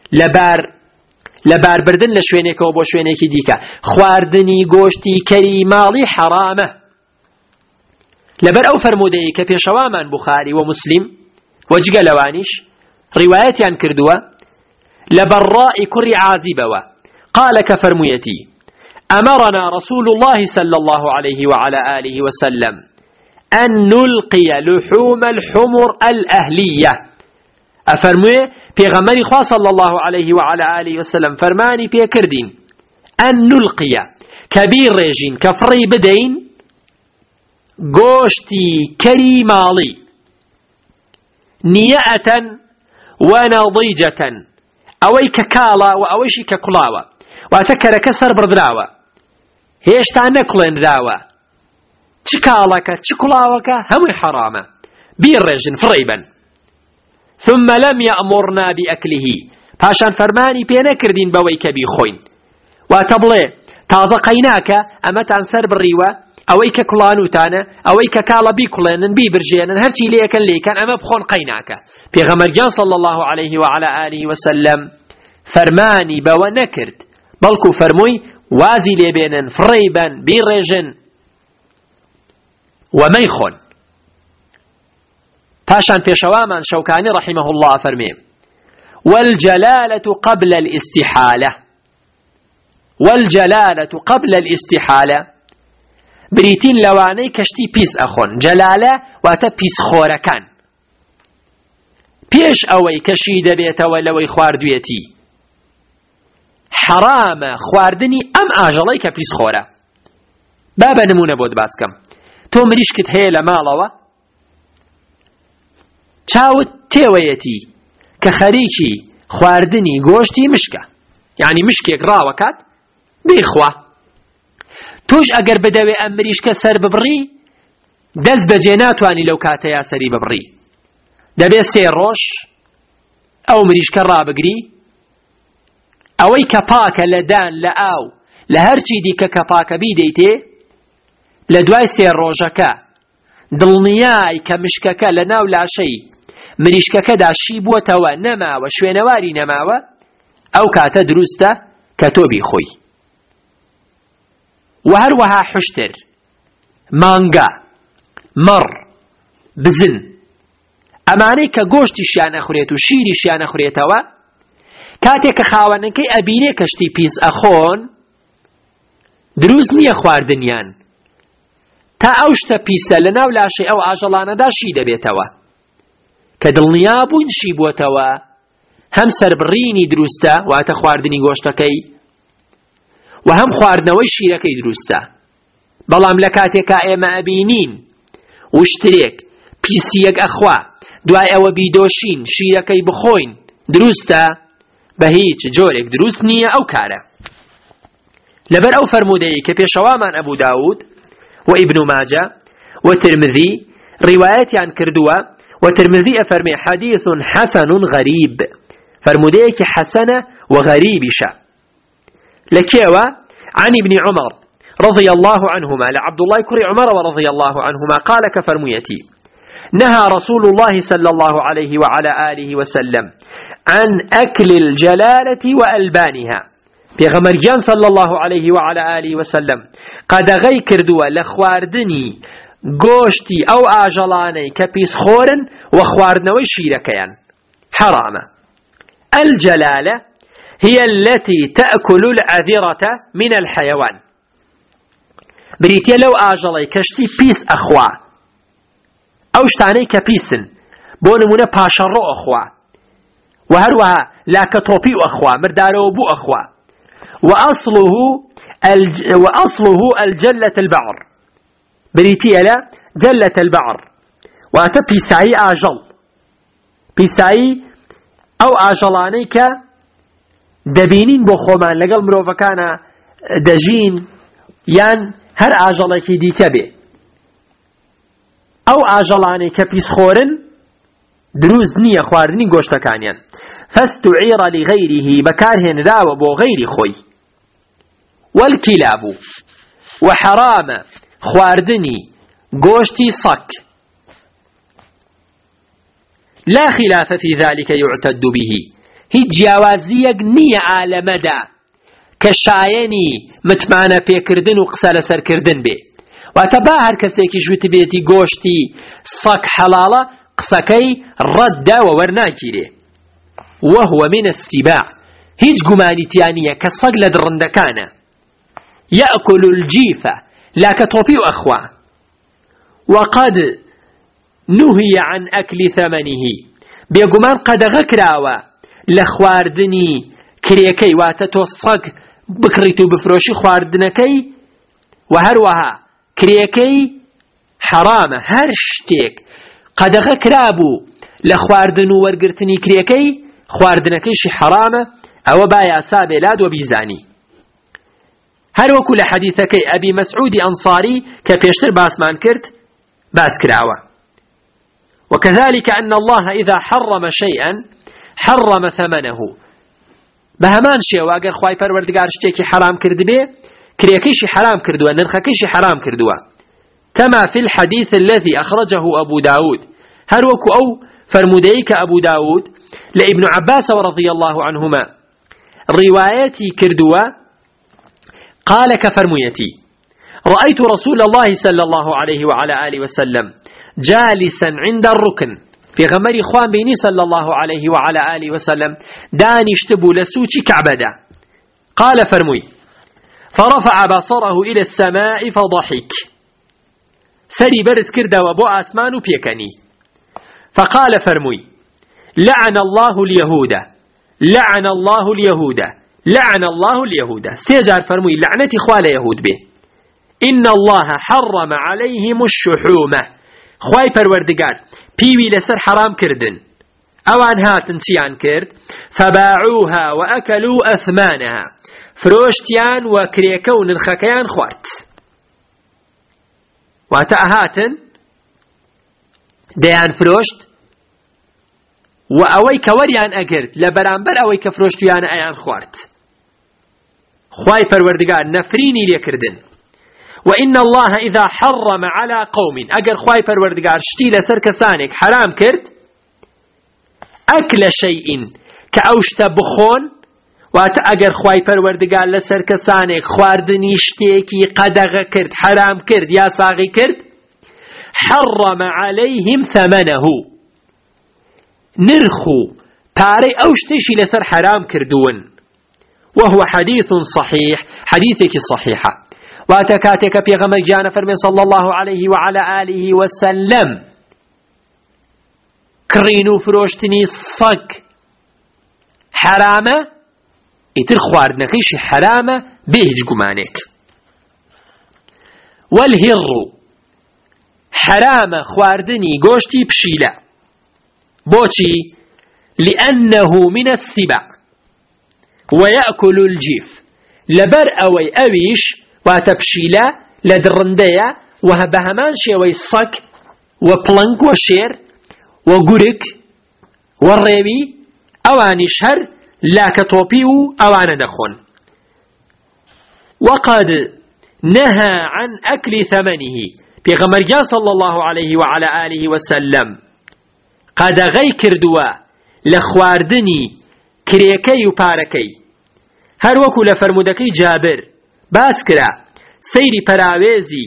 لە باربردن لە شوێنێکەوە بۆ شوێنێکی دیکە خواردنی گۆشتی کەری ماڵی حرامە. لەبەر ئەو فەرموودەیە کە پێشەوامان بوخاری و مسلم وەجگە لەوانیش ڕیوایەتیان کردووە لە بەڕائی کوڕی عازیبەوە قال كفرميتي أمرنا رسول الله صلى الله عليه وعلى آله وسلم أن نلقي لحوم الحمر الأهلية أفرمي پیغمبر خوا صلى الله عليه وعلى آله وسلم فرماني بيكردين أن نلقي كبير رجين كفري بدين گوشتي كريمالي نيئة ونضيجة ئەوەی کە کاڵە و ئەوەیشی کە کوڵاوە واتە کەرەکە سەر بڕدراوە هێشتا نەکوڵێنراوە چ کاڵەکە چ کوڵاوەکە هەمووی حەرامە بیڕێژن فڕێبن ثم لم يأمرنا بأكله پاشان فەرمانی پێ نەکردین بەوەی کە بیخۆین واتە بڵێ تازە قەیناکە ئەمەتان سەر بڕیوە ئەوەی کە کوڵانوتانە ئەوەی کە کاڵە بیکوڵێنن بیبرژێنن هەرچی لێکن لێکن ئەمە بخۆن قەیناکە پێغەمبەرگیان صلی الله عليه وعلى آله وسلم فەرمانی بەوە نەکرد بەڵکو فەرمووی وازی لێبێنن فڕێبن بیڕێژن ومەیخۆن پاشان پێشەوامان شەوکانی رحمه الله فەرمێ والجلالة قبل الاستحالة والجلالة قبل الاستحالة بریتین لەوانەی کەشتی پیس ئەخۆن جەلالە واتە پیس خۆرەکان پێش ئەوەی کەشی دەبێتەوە لەوەی خواردوێتی حرامە خواردنی ئەم ئاژەڵەی کە پیس خۆرە با بە نمونە بۆت باسکەم تۆ مریشکت هەیە لە ماڵەوە چاوت تێوەیەتی کە خەریکی خواردنی گۆشتی مشکە یعنی مشکێک ڕاوەکات بیخوا توش ئەگەر بدەوێ ئەم مریشکە سەر ببڕی دەست بەجێ ناتوانی لەو کاتەیە سەری ببڕی دەبێت 3 ڕۆژ ئەو مریشکە ڕابگری ئەوەی کە پاکە لە دان لە ئاو لە هەرچی دیکە کە پاکە بیدەیتێ لە دوای 3 ڕۆژەکە دڵنیای کە مشکەکە لە ناو لاشەی مریشکەکەدا شی بووەتەوە نەماوە شوێنەواری نەماوە ئەو کاتە دروستە کە تۆ بیخۆی و هەروەها حشتر مانگا مەڕ بزن ئەمانەی کە گۆشتیشیان ئەخورێت و شیریشیان ئەخورێتەوە کاتێک کە خاوەنەکەی ئەبینێ کەشتی پیس ئەخۆن دروست نییە خواردنیان تا ئەو شتە پیسە لە ناو لاشەی ئەو ئاژەڵانەدا شی دەبێتەوە کە دڵنیا بووین شی بووەتەوە هەم سەربڕینی دروستە واتە خواردنی گۆشتەکەی و هەم خواردنەوەی شیرەکەی دروستە بەڵام لە کاتێکا ئێمە ئەبینین وشترێک پیسیەک ئەخوا دوای ئەوە بیدۆشین شیرەکەی بخۆین دروستە بە هیچ جۆرێک دروست نییە ئەو کارە لەبەر ئەو فەرمودەیە کە پێشەوامان ئەبوو داود و ئیبن ماجە و ترمذی ڕیوایەتیان کردووە و ترمذی ئەفەرمێ حەدیث حەسەن غەریب فەرمودەیەکی حەسەنە و غەریبیشە لكيوا عن ابن عمر رضي الله عنهما لعبد الله كري عمر ورضي الله عنهما قال كفرميتي نهى رسول الله صلى الله عليه وعلى آله وسلم عن أكل الجلالة وألبانها بيغمر جان صلى الله عليه وعلى آله وسلم قد غي كردوا لخواردني قوشتي أو آجلاني كبيس خورن وخواردنوي شيركيان حرام الجلالة هي التي تأكل العذرة من الحيوان بريتيا لو آجلي كشتي بيس أخوا أو شتاني كبيسن بونمونا باشرو أخوا وهروها لا كتوبي أخوا مردارو بو أخوا وأصله الجلة البعر بريتيا لا جلة البعر وأتا بيساي آجل بيساي أو آجلاني ك دەبینین بۆ خۆمان لەگەڵ مرۆڤەکانە دەژین یان هەر ئاژەڵێکی دیکە بێ ئەو ئاژەڵانەی کە پیسخۆرن دروست نییە خواردنی گۆشتەکانیان فاستعير لغيره بەکارهێنراوە بۆ غەیری خۆی والكلاب وحرام خواردنی گۆشتی سەک لا خلاف في ذلك يعتد به هیچ جیاوازیەک نییە عالەمەدا کە شایەنی متمانە پێکردن و قسە لەسەرکردن بێ واتە با هەر کەسێکی ژووت بێتی گۆشتی سەک حەڵاڵە قسەکەی ڕەتدا و وەرناگیرێ وهو من السباع هیچ گومانیتیانیە کە سەگ لە دڕندەکانە يأكل الجيفة لا كتوبي أخوة وقد نهي عن أكل ثمنه بيقومان قد غكراوة لخواردني كريكي واتتو الصق بكريتو بفروشي خواردنكي وهروها كريكي حرامة هرشتيك قد غكرابو لخواردنو ورقرتني كريكي خواردنەکەیشی حرامە ئەوە با یاسا بێلاد و بیزانی. هەروەکو لە حەدیثەکەی ئەبی مەسعودی ئەنصاری کە پێشتر باسمان کرد باس کراوە. وكذلك أن الله إذا حرم شيئا حرم ثمنه. بهمان شيء واجر خواي پروردگار شتێکی حرام کرد بێ کرێکەیشی حرام کردووە نرخەکەیشی حرام کردووە. كما في الحديث الذي أخرجه أبو داود هروكو أو فرموديك أبو داود لابن عباس رضي الله عنهما روايتي كردوا قال كفرميتي رأيت رسول الله صلى الله عليه وعلى آله وسلم جالسا عند الركن في غمر إخوان بيني صلى الله عليه وعلى آله وسلم داني اشتبو لسوتي كعبدا قال فرمي فرفع بصره إلى السماء فضحك سري برز كردا وبو آسمان بيكني فقال فرمي لعن الله اليهود لعن الله اليهود لعن الله اليهود سيجار فرمي لعنتي خوال يهود به إن الله حرم عليهم الشحومة خواي پروردگار بيوي لسر حرام كردن اوان هاتن چيان كرد فباعوها وأكلوا أثمانها فروشتيان وكريكون الخكيان خوارت واتا هاتن ديان فروشت وأوي كوريان أكرد لبرانبر أوي كفروشتيان أيان خوارت خواي پروردگار نفريني ليكردن وإن الله إذا حرم على قوم أجر خواي پروردگار شتي لسر كسانك حرام كرد أكل شيء كأوشت بخون وات أجر خواي پروردگار لسر كسانك خواردني شتيكي قدغ كرد حرام كرد يا صاغي كرد حرم عليهم ثمنه نرخو باري أوشتشي لسر حرام كردون وهو حديث صحيح حديثك صحيحة واتكاتك بيغمر جانا فرمي صلى الله عليه وعلى آله وسلم كرينو فروشتني صك حرامة اتر خواردنكيش حرامة بيهج قمانك والهر حرامة خواردني قوشتي بشيلة بوشي لأنه من السبع ويأكل الجيف لبر أوي أويش واتبشيلة لدرندية وهبهمان شوي الصك وبلنك وشير وقرك والريبي أوان شهر لا كتوبيو أوان دخون وقد نهى عن أكل ثمنه بيغمر جان صلى الله عليه وعلى آله وسلم قد غي كردوا لخواردني كريكي وباركي هروكو لفرمودكي جابر باسكرا سيري پراويزي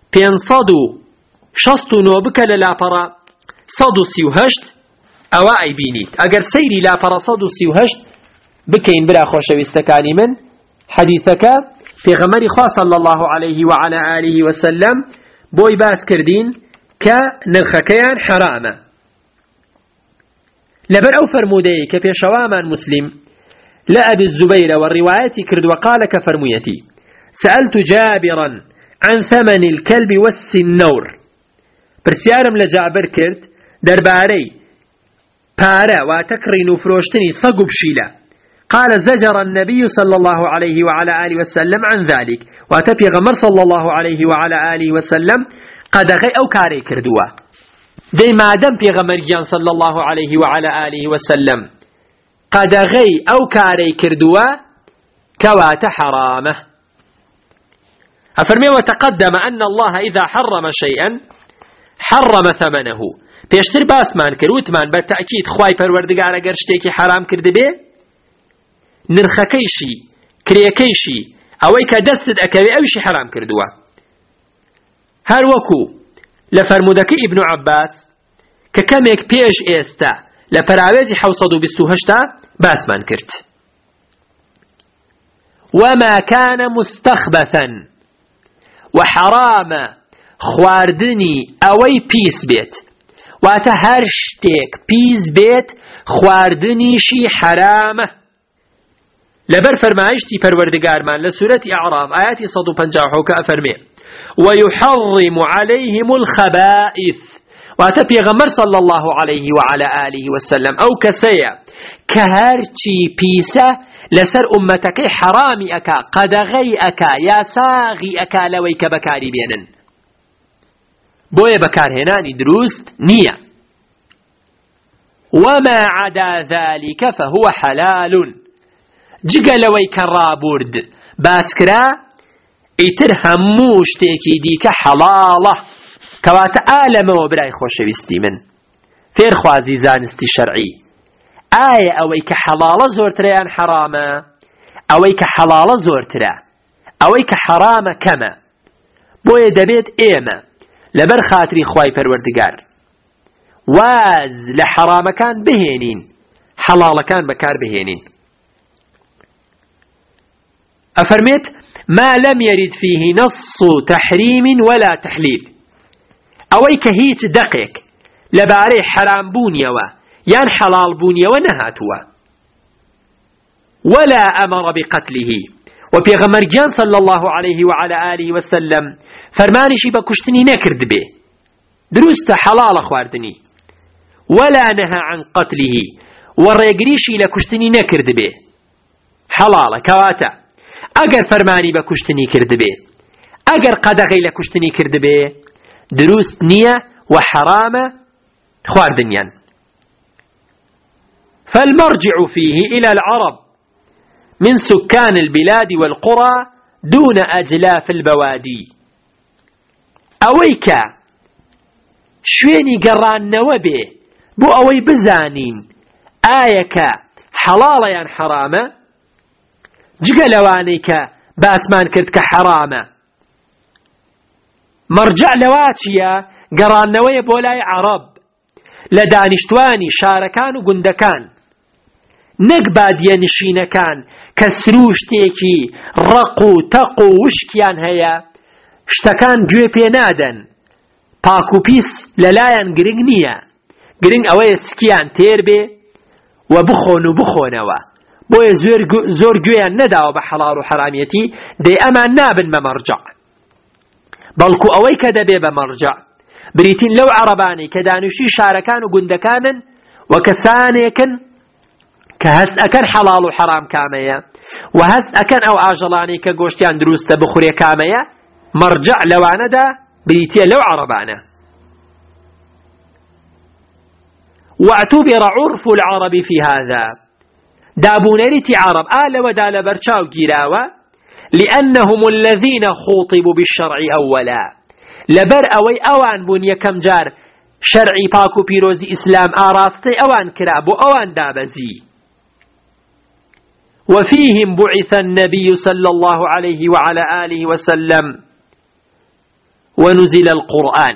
569 بك للاپرا 138 اوا اي بينيت اگر سيري لاپرا 138 بكين برا خوشويستكاني من حديثك في غمر خوا صلى الله عليه وعلى آله وسلم بوي باس كردين كنرخكيان حرامة لبر او فرمودي كبيشوامان مسلم لا أبي الزبير والروايات كرد وقال كفرميتي سألت جابرا عن ثمن الكلب والسنور برسيارم لجابر كرد درباري بارا وتكرين فروشتني صقب شيلا قال زجر النبي صلى الله عليه وعلى آله وسلم عن ذلك وتبي غمر صلى الله عليه وعلى آله وسلم قد غي أو كاري كردوا دي ما دم بي غمر جان صلى الله عليه وعلى آله وسلم قد غي أو كاري كردوا كوات حرامه أفرمي وتقدم أن الله إذا حرم شيئا حرم ثمنه بيشتر باسمان كروتمان بالتأكيد خواي پروردگار اگر شتيكي حرام كرد بي نرخكيشي كريكيشي اوي كدست اكوي اوشي حرام كردوا هر وكو لفرمودك ابن عباس ككميك بيش ايستا لپراويزي حوصدو بستوهشتا باسمان كرت وما كان مستخبثا وحرام خواردني اوي بيس بيت واتا هرشتك بيس بيت خواردني شي حرامه لبر فرمايشتي پروردگار من لسورة اعراف آياتي 150 كأفرمي ويحرم عليهم الخبائث واتا پیغمبر صلى الله عليه وعلى آله وسلم او كسيا كهرچي بيسا لسر أمتك حرامي أكا قدغي أكا يا ساغي أكا لويك بكاري بينن بويا بكار هناني دروست نية. وما عدا ذلك فهو حلال جگە لەوەی کە ڕابورد باسکرا ئیتر هەموو شتێکی دیکە حەڵاڵە کەواتە ئالەمەوە برای خۆشەویستی من فێرخوازی زانستی شەرعی ئایا ئەوەی کە حەڵاڵە زۆرترە یان حەرامە؟ ئەوەی کە حەڵاڵە زۆرترە، ئەوەی کە حەرامە کەمە. بۆیە دەبێت ئێمە لەبەر خاتری خوای پەروەردگار واز لە حەرامەکان بهێنین، حەڵاڵەکان بەکار بهێنین. أفرميت ما لم يرد فيه نص تحريم ولا تحليل أويك هيت دقيق لباري حرام بونيوا يان حلال بونيوا نهاتوا ولا أمر بقتله وبيغمر جان صلى الله عليه وعلى آله وسلم فرمانشي بكشتني نكرد به دروست حلال خواردني ولا نهى عن قتله وريقريشي لكشتني نكرد به حلال كواتا ئەگەر فەرمانی بە کوشتنی کرد بێ ئەگەر قەدەغەی لە کوشتنی کرد بێ دروست نییە و حەرامە خواردنیان. فالمرجع فيه إلى العرب من سكان البلاد والقرى دون أجلاف البوادي أويك شويني قران نوبي بو أوي بزانين آيك حلال يان حرامة جگە لەوانەی کە باسمان کرد کە حەرامە. مەرجع لەوا چییە؟ گەڕانەوەیە بۆ لای عەرەب لە دانیشتوانی شارەکان و گوندەکان نەک بادیە نشینەکان کە سروشتێکی ڕق و تەق و وشکیان هەیە شتەکان گوێ پێ نادەن پاک و پیس لەلایەن گرنگ نییە، گرنگ ئەوەیە سکیان تێر بێ و بخۆن و بخۆنەوە. بۆیە زۆر گوێیان نەداوە بە حەڵاڵ و حەرامەتی دەی ئەمان نابن بە مەرجع بەڵکو ئەوەی کە دەبێ بە مەرجع بریتین لەو عەرەبانەی کە دانیشتوی شارەکان و گوندەکانن و کەسانێکن کە هەست ئەکەن حەڵاڵ و حەرام کامەیە و هەست ئەکەن ئەو ئاژەڵانەی کە گۆشتیان دروستە بخورێ کامەیە مەرجع لەوانەدا بریتیە لەو عەرەبانە. واعتبر عرف العرب في هذا دابونريتي عرب لودا لبرچاو گیراوە لأنهم الذين خوطبوا بالشرع أولا لبر أوي أوان بون يكم جار شرعي باكو بيروزي إسلام آراستي أوان كرابو أوان دابزي وفيهم بعث النبي صلى الله عليه وعلى آله وسلم ونزل القرآن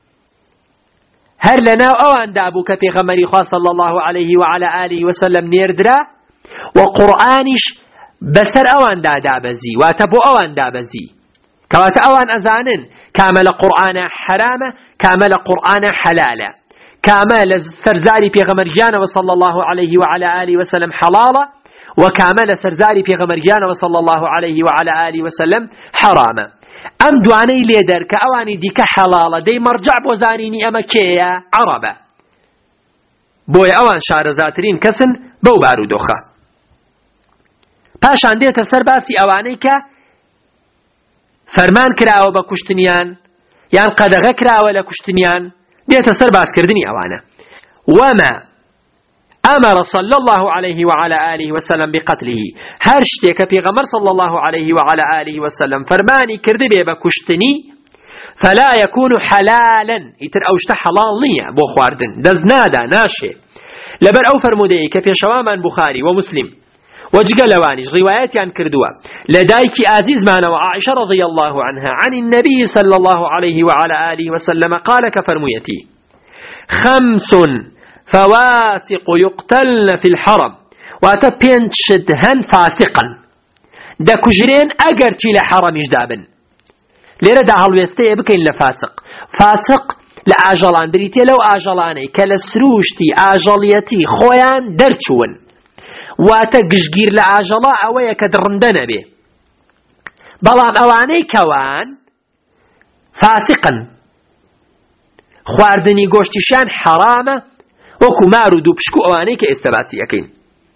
هر لنا أوان دابو كبيغمري خاص صلى الله عليه وعلى آله وسلم نيردرا وقرآنش بسر أوان دابزي واتبو أوان دابزي كوات أوان أزانن كامل قرآن حرامة كامل قرآن حلالة كامل سرزاري بيغمريان وصلى الله عليه وعلى آله وسلم حلالة وكامل سرزاري بيغمريان وصلى الله عليه وعلى آله وسلم حرامة أم دواني ليدر كأواني ديك حلالة دي مرجع بوزانيني أما كيا عربة بوي أوان شارزاترين كسن بو بارو دوخة پاشان دێتە سەر باسی ئەوانەی کە فەرمان کراوە بە کوشتنیان یان قەدەغە کراوە لە کوشتنیان دێتە سەر باسکردنی ئەوانە. وما أمر صلى الله عليه وعلى آله وسلم بقتله هر شتێک کە پێغەمبەر صلى الله عليه وعلى آله وسلم فەرمانی کردبێ بە کوشتنی فلا يكون حلالا ئیتر ئەو شتە حەڵاڵ نییە بۆ خواردن دەست نادا ناشێ لەبەر ئەو فەرمودەیە کە پێشەوامان بوخاری و مسلم وجگە لەوانیش ڕیوایەتیان کردووە لە دایکی ئازیزمانەوە عائشە رضي الله عنها عن النبي صلى الله عليه وعلى آله وسلم قال كفرميتي 5 فواسق يقتلن في الحرم واتە 5 شت هەن فاسقا دەکوژرێن ئەگەرچی لە حەڕەمیش دابن. لێرەدا هەڵوێستەیە بکەین لە فاسق لە ئاژەڵان بریتێ لەو ئاژەڵانەی کە لە سروشتی ئاژەڵیەتی خۆیان دەرچوون واتە گشتگیر لە ئاژەڵا ئەوەیە کە دڕندە نەبێ بەڵام ئەوانەی کەوان فاسقن خواردنی گۆشتیشیان حەرامە وكو مارو دو بشكو أوانيك إستباسي أكين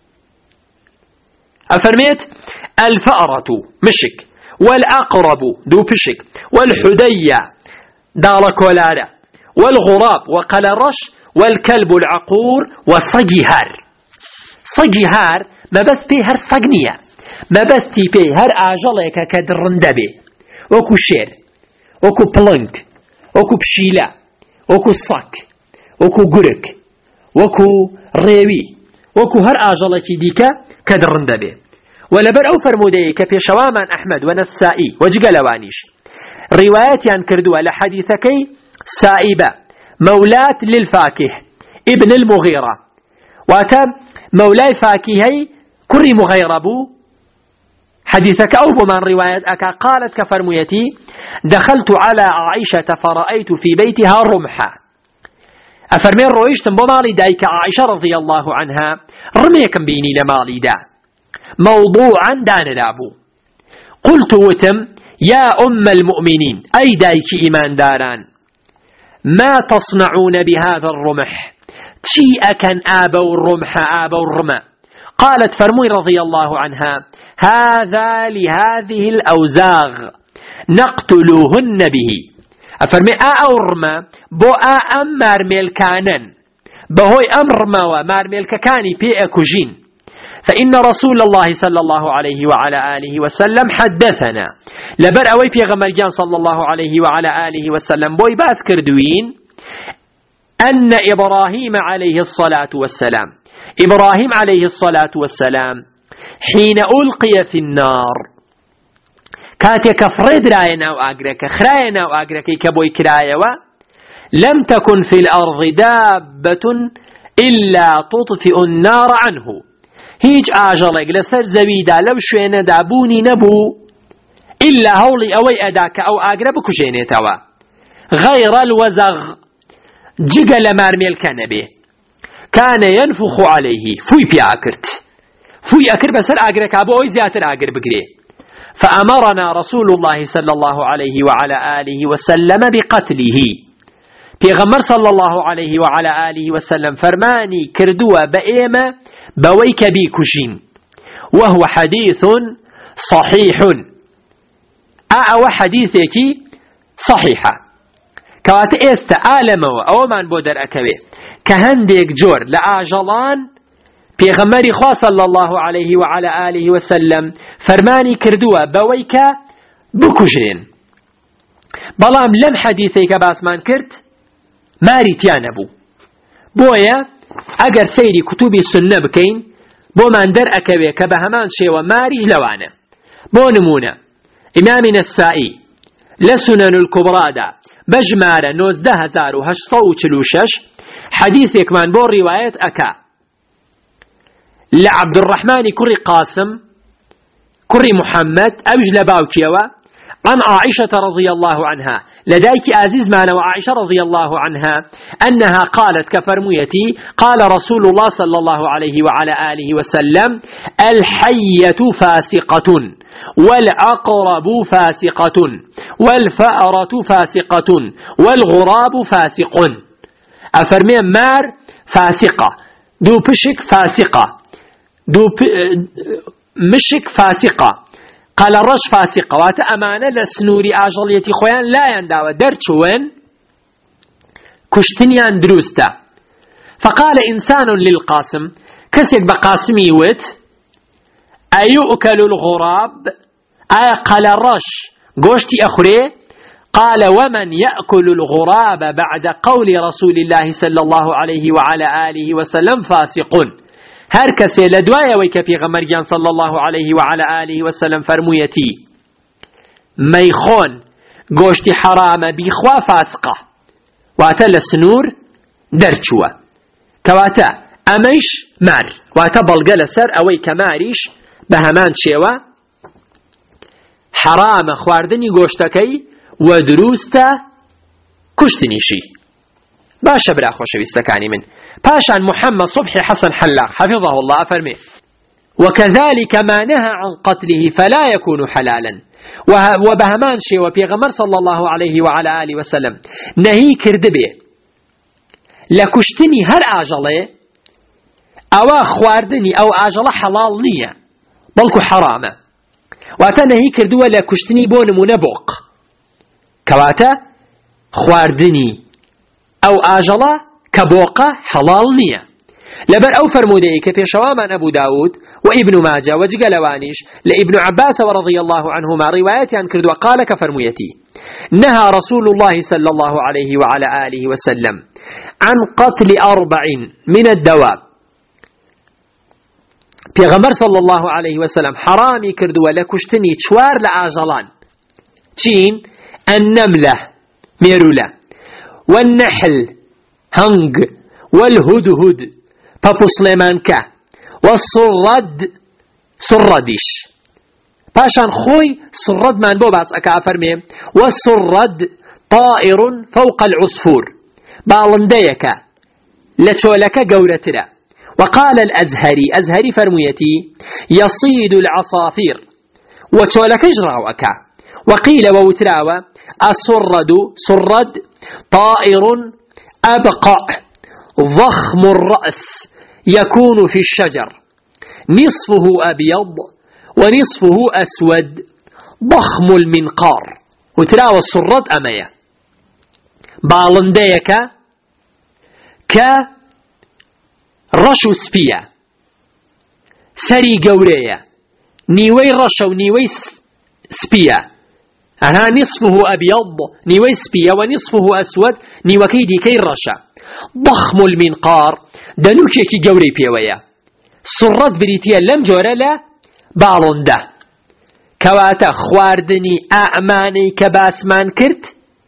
أفرميت الفأرة مشك والأقرب دو بشك والحدية دالكولارة والغراب وقلرش والكلب العقور وصجهار صجهار ما بس بي هر صجنية ما بس تي بي هر آجالك كدرندبي وكو شير وكو بلنك وكو بشيلة وكو صك وكو قرك وكو ريوي وكو هر آجالك ديكا كدرندبي ولبر أو فرمودي كبيشوامان أحمد ونسائي وجقلوانيش روايات عن كردوا لحديثكي سائبة مولاة للفاكه ابن المغيرة واتم مولاي فاكهي كري مغيربو حديثك أو بمان رواية أكا قالت كفرميتي دخلت على عائشة فرأيت في بيتها رمحا أفرمين رويشتم بمالي دايك عائشة رضي الله عنها رميكم بيني لمالي دا موضوعا دان لابو قلت وتم يا أم المؤمنين أي دايك إيمان داران ما تصنعون بهذا الرمح تشي أكن آبوا الرمح آبوا الرمى قالت فرمي رضي الله عنها هذا لهذه الأوزاغ نقتلوهن به أفرمي أورما بو أمر ملكانن بهوي أمر ما ملك كاني بي أكوجين فإن رسول الله صلى الله عليه وعلى آله وسلم حدثنا لبر أوي بي غمرجان صلى الله عليه وعلى آله وسلم بوي باس كردوين أن إبراهيم عليه الصلاة والسلام إبراهيم عليه الصلاة والسلام حين ألقي في النار كاتك فرد راينا أو أقرك خراينا أو أقرك كبوي كرايوا لم تكن في الأرض دابة إلا تطفئ النار عنه هيج آجلق لسر زويدا لو شوين دابوني نبو إلا هولي أوي أداك أو أقرب كجينيتوا غير الوزغ جقل مارميل كنبه كان ينفخ عليه فوي بيأكرت فوي أكر بسر أقرك أبوي زياتر أقر بقري فأمرنا رسول الله صلى الله عليه وعلى آله وسلم بقتله پیغمبر صلى الله عليه وعلى آله وسلم فرماني كردوا بأيما بويك بيكشين وهو حديث صحيح أو حديثك صحيحة كوات استعالموا أو من بودر أكبه كهنديك جور لآجلان پیغمبر خواه صلى الله عليه وعلى آله وسلم فرماني كردوا بويك بكشين بلام لم حديثيك باسمان كرت ماري تيانبو بويا اگر سيري كتبي سنة بكين بو من در اكوه كبهمان شيوه ماري لوانا بو نمونا امامنا السائي لسنن الكبرى دا بجمارة 19846 حديثك من بو رواية اكا لعبد الرحمن كري قاسم كري محمد أوج لباوكيوا عن عائشة رضي الله عنها لديك عزيز معنا وعائشة رضي الله عنها أنها قالت كفرميتي قال رسول الله صلى الله عليه وعلى آله وسلم الحية فاسقة والعقرب فاسقة والفأرة فاسقة والغراب فاسق أفرمي مار فاسقة دو بشك فاسقة دو مشك فاسقة قال الرش فاسقة واتأمانة لسنوري آجليتي خويان لا ينداوى درچوين كشتنيان دروستا فقال إنسان للقاسم كسيك بقاسمي وت أيؤكل الغراب قال الرش قوشتي أخري قال ومن يأكل الغراب بعد قول رسول الله صلى الله عليه وعلى آله وسلم فاسق هر کسی لدوایا وی که پیغمبر صلی الله علیه و علی آله و سلم فرمویتی میخون گوشت حرام بیخوا فاسقه واتا لسنور درچوا کواتا امیش مار واتا بلگل سر اوی کماریش بهمان شیوا حرام خواردنی گوشتکی و دروستا کشتنیشی باشه برا خوشویستکانی من باشان محمد صبحي حسن حلاق حفظه الله فرمي وكذلك ما نهى عن قتله فلا يكون حلالا وبهمان شيء وبيغمر صلى الله عليه وعلى آله وسلم نهي كردبه لكشتني هر آجلي أو خواردني أو آجل حلال نية بلكو حرامة واتا نهي كردوا لكشتني بون منبوق كواتا خواردني أو آجل كبوقة حلال نية لبر أو فرمودي كبيشوا من أبو داود وابن ماجه وجقلوانيش لابن عباس ورضي الله عنهما روايات عن كردوا قال كفرميتي نهى رسول الله صلى الله عليه وعلى آله وسلم عن قتل 4 من الدواب پیغمبر صلى الله عليه وسلم حرامي كردوا لكشتني 4 لآجلان چين النملة ميرولة والنحل هنگ والهدهد بابو سليمانكا والصرد صردش باشان خوي صرد من بو باس اكا فرمي والصرد طائر فوق العصفور بالنديكا لتشولك قورتنا وقال الأزهري فرميتي يصيد العصافير وتشولك جراوكا وقيل ووتراوى صرد طائر أبقع ضخم الرأس يكون في الشجر نصفه أبيض ونصفه أسود ضخم المنقار وتراوى الصرد أمية بالنديك كرشو سبيا سري قوريا نيوي رشو نيوي سبيا أنا نصفه أبيض نيوي سبيا ونصفه أسود نيوكي دي كي رشا ضخم المنقار دنوكي كي قوري بيويا صرت بريتيا لم جورا لا بالوندا كواتا خواردني أأماني كباسمان كرت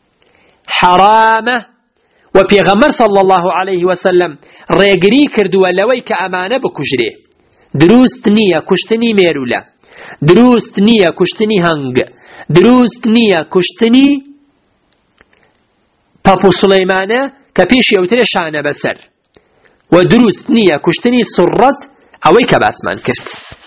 حرامة وبيغمر صلى الله عليه وسلم ريقري كردوا لوي كأمانة بكجري دروست نية كشتني ميرولا دروست نية كشتني هنگ دروست نية كشتني بابو سليمانة كبيش يوتري شانه بسر ودروست نية كشتني صرت اوي كباسمان كرت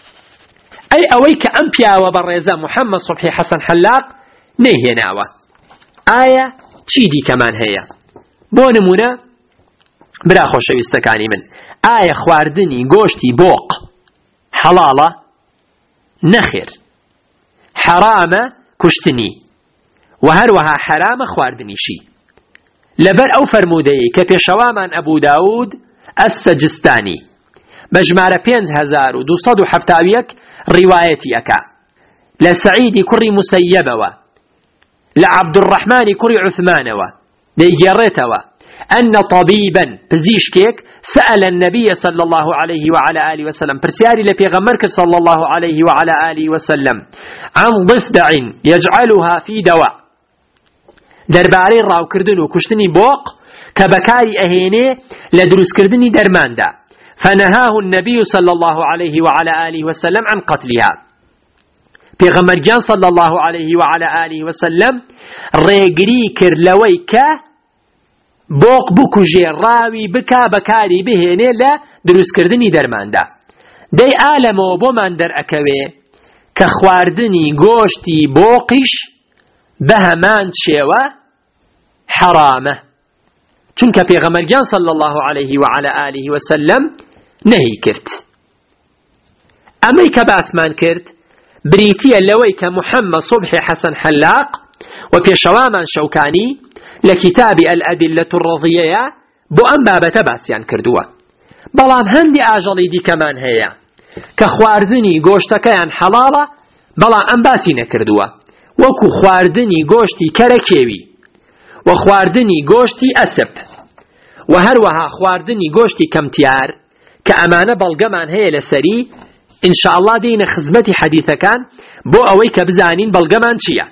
اي اوي كأمبيا وبرزا محمد صبحي حسن حلاق نيه ناوة آية چيدي كمان هي بونمونا برا خوشويستكاني من آية خواردني گوشتي بوق حلالة نخير حرامة كشتني وهروها حرامة خواردني شي لبر أو فرمودي كبيشوا من أبو داود السجستاني مجمار 5270 روايتي أكا لسعيد كري مسيبوا لعبد الرحمن كري عثمانوا ليجرتوا أن طبيبا بزيشكيك سأل النبي صلى الله عليه وعلى آله وسلم برسياري لبيغمرك صلى الله عليه وعلى آله وسلم عن ضفدع يجعلها في دواء درباري راو كردن وكشتني بوق كبكاري أهيني لدروس كردني درماندا فنهاه النبي صلى الله عليه وعلى آله وسلم عن قتلها بيغمر جان صلى الله عليه وعلى آله وسلم ريقري كرلويك بوق بكجي راوي بكا بكاري بهيني لا دروس كردني درماندا دي آلم وبومان در أكوي كخواردني گوشتي بوقش بهمان شيوة حرامة چونك پیغمبر جان صلى الله عليه وعلى آله وسلم نهي كرت أمي كباسمان كرت بريتيا لويك محمد صبحي حسن حلاق وبيشوامان شوكاني لكتاب الأدلة الرضية بو أم بابة باسيان كردوا بلام هندي آجالي دي كمان هيا كخواردني گوشتكيان حلالة بلام أم باسي نكردوا وكو خواردني گوشتي كركيوي وخواردني گوشتي أسب وهروها خواردني گوشتي كمتيار كأمانة بلغمان هي لسري إن شاء الله دين خزمتي حديثة كان بو أويك بزانين بلغمان شيا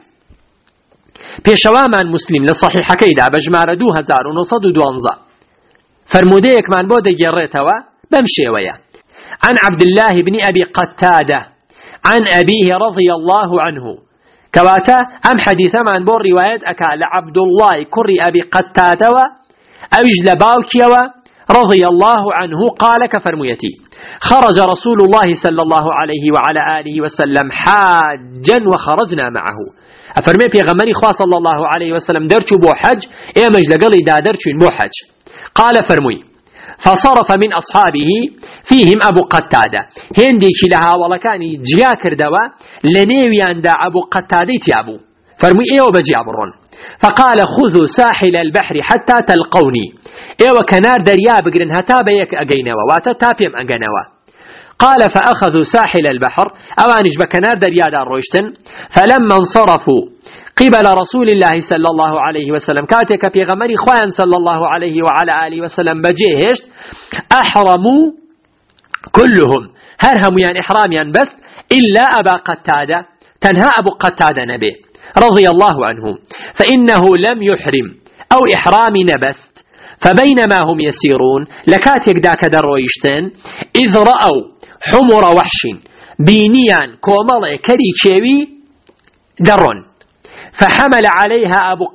بيشوامان مسلم لصحيح كيدا بجمار 2912 فرموديك من بودة جريتوا بمشي ويا عن عبد الله بن أبي قتادة عن أبيه رضي الله عنه كواتا أم حديثة من بور رواية أكال عبد الله كري أبي قتادة أوج لباوكيوا رضي الله عنه قال كفرميتي خرج رسول الله صلى الله عليه وعلى آله وسلم حاجا وخرجنا معه أفرمي بيغمري خواه صلى الله عليه وسلم درچو بو حج إيه مجلقلي دا درچو بو حج قال فرموي فصرف من أصحابه فيهم أبو قتادة هندي لها ولكاني جيا كردوا لنيويان دا أبو قتادة تيابو فرموي إيو بجي أبرون فقال خذوا ساحل البحر حتى تلقوني إيو كنار دريا بقرن هتا بيك أجينوا واتا تابيم أجنوا قال فأخذوا ساحل البحر أوانج بكنار دريا دار روشتن فلما انصرفوا قبل رسول الله صلى الله عليه وسلم كاتك في غمر خوان صلى الله عليه وعلى آله وسلم بجيهش أحرموا كلهم هرهم يعني إحرام يعني بس إلا أبا قتادة تنهى أبو قتادة نبي رضي الله عنه فإنه لم يحرم أو إحرام نبست فبينما هم يسيرون لكاتك داك درويشتن إذ رأوا حمر وحش بينيان كومال كريكيوي درون فحمل عليها أبو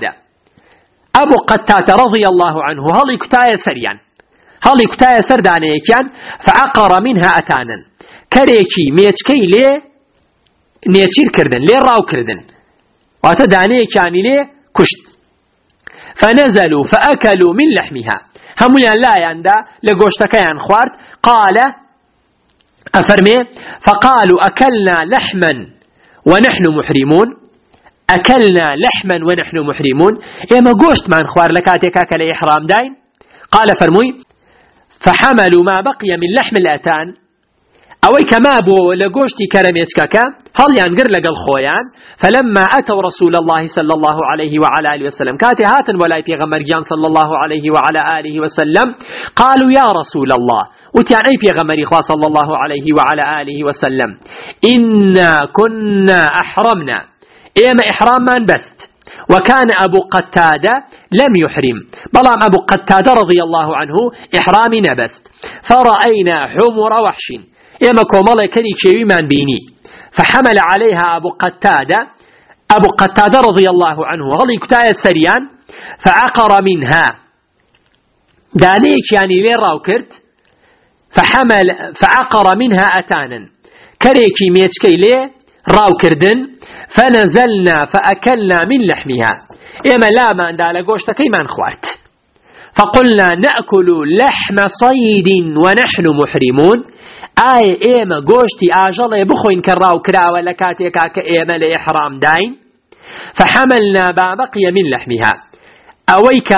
قتادة رضي الله عنه هل يكتايا سريان هل يكتايا سردانيكيان فعقر منها أتانا كريكي ميتكي ليه نيتشير كردن ليه راو كردن واتدانيكيان ليه كشت فنزلوا فأكلوا من لحمها هميان لا يندا لقوشتكيان خوارت قال أفرمي فقالوا أكلنا لحما ونحن محرمون أكلنا لحما ونحن محرمون إما قوشت من خوار لكاتك أكل إحرام داين قال فرموي فحملوا ما بقي من لحم الأتان أوي كما بو لقوشتي كرميتكاكا هل ينقر لقى الخويان فلما أتوا رسول الله صلى الله عليه وعلى آله وسلم كاتي هاتن ولاي في غمرجان صلى الله عليه وعلى آله وسلم قالوا يا رسول الله وتيان أي في غمري خوا صلى الله عليه وعلى آله وسلم إنا كنا أحرمنا إيما إحراما بست وكان أبو قتادة لم يحرم بلام أبو قتادة رضي الله عنه إحرام نبست فرأينا حمر وحش إيما كومالا كني كيوي من بيني فحمل عليها أبو قتادة رضي الله عنه غلي كتاية سريان فعقر منها دانيك يعني لين راوكرت فعقر منها أتانا كريكي ميتكي ليه راو كردن فنزلنا فأكلنا من لحمها إما لا ما اندال قوشتكي من خوات فقلنا نأكل لحم صيد ونحن محرمون إما قوشتي آجل بخوين كراو كراو لكاتيكا كإما لإحرام داين فحملنا ما بقي من لحمها أويك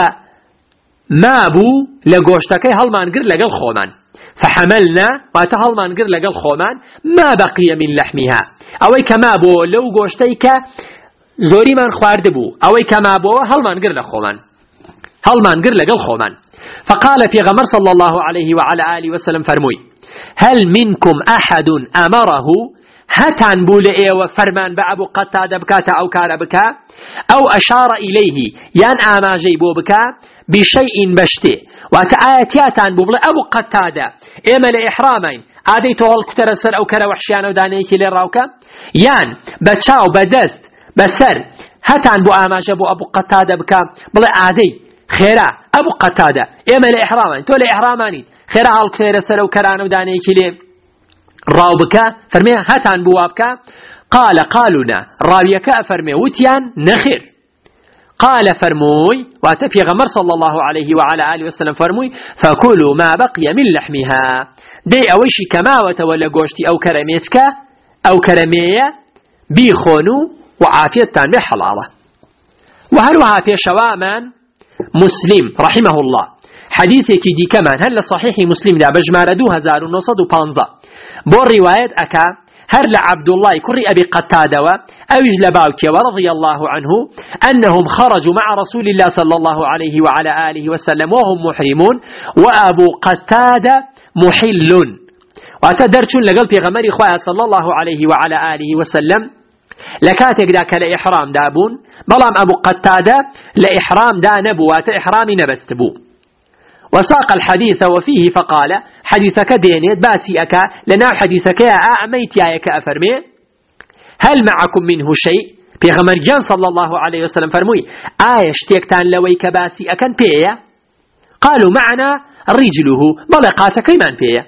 ما بو لقوشتكي هل ما نقر لقل خومان فحملنا واتهل ما نقر لقل خومان ما بقي من لحمها أوي كما بو لو قوشتيك زوري من خوارد بو أوي كما بو هل ما نقر لخومان هل ما نقر لقل خومان فقال في غمر صلى الله عليه وعلى آله وسلم فرموي هل منكم أحد أمره هتان بولئي وفرمان بأبو قتادة بكاتا أو كان بكا أو أشار إليه يان آما جيبو بكا بشيء بشتي وتآياتياتان بوبلا أبو قتادة إما لإحرامين عادي تول كترسل أو كرا وحشيان ودانيكي للراوكا يان بتشاو بدست بسر هتان بو آما جيبو أبو قتادة بكا بلا عادي خيرا أبو قتادة إما لإحرامين تول إحرامانين خيرا هل كترسل أو كرا ودانيكي راوبكا فرمي هتان بوابكا قالونا راويكا فرمي وتيان نخير قال فرموي واتفي غمر صلى الله عليه وعلى آله وسلم فرموي فكلوا ما بقي من لحمها دي أوشي كما وتولى قوشتي أو كرميتك أو كرمية بيخونو وعافيتان بحلالة وهلوها في شوامان مسلم رحمه الله حديثك دي كمان هل صحيح مسلم لا بجماردو 1915 بور رواية أكا هرل عبد الله كري أبي قتادة أوج لباوكي ورضي الله عنه أنهم خرجوا مع رسول الله صلى الله عليه وعلى آله وسلم وهم محرمون وأبو قتادة محل وتدرشون لقل في غمر إخوة صلى الله عليه وعلى آله وسلم لكاتك ذاك لإحرام دابون بلام أبو قتادة لإحرام دا نبوات إحرام نبستبو وساق الحديث وفيه فقال حديثك دينيت باسيك لنا حديثك يا أعميت ياك أفرمي هل معكم منه شيء في غمرجان صلى الله عليه وسلم فرموي اشتيكتان لويك باسيك بيا قالوا معنا رجله بلقاتك من بيا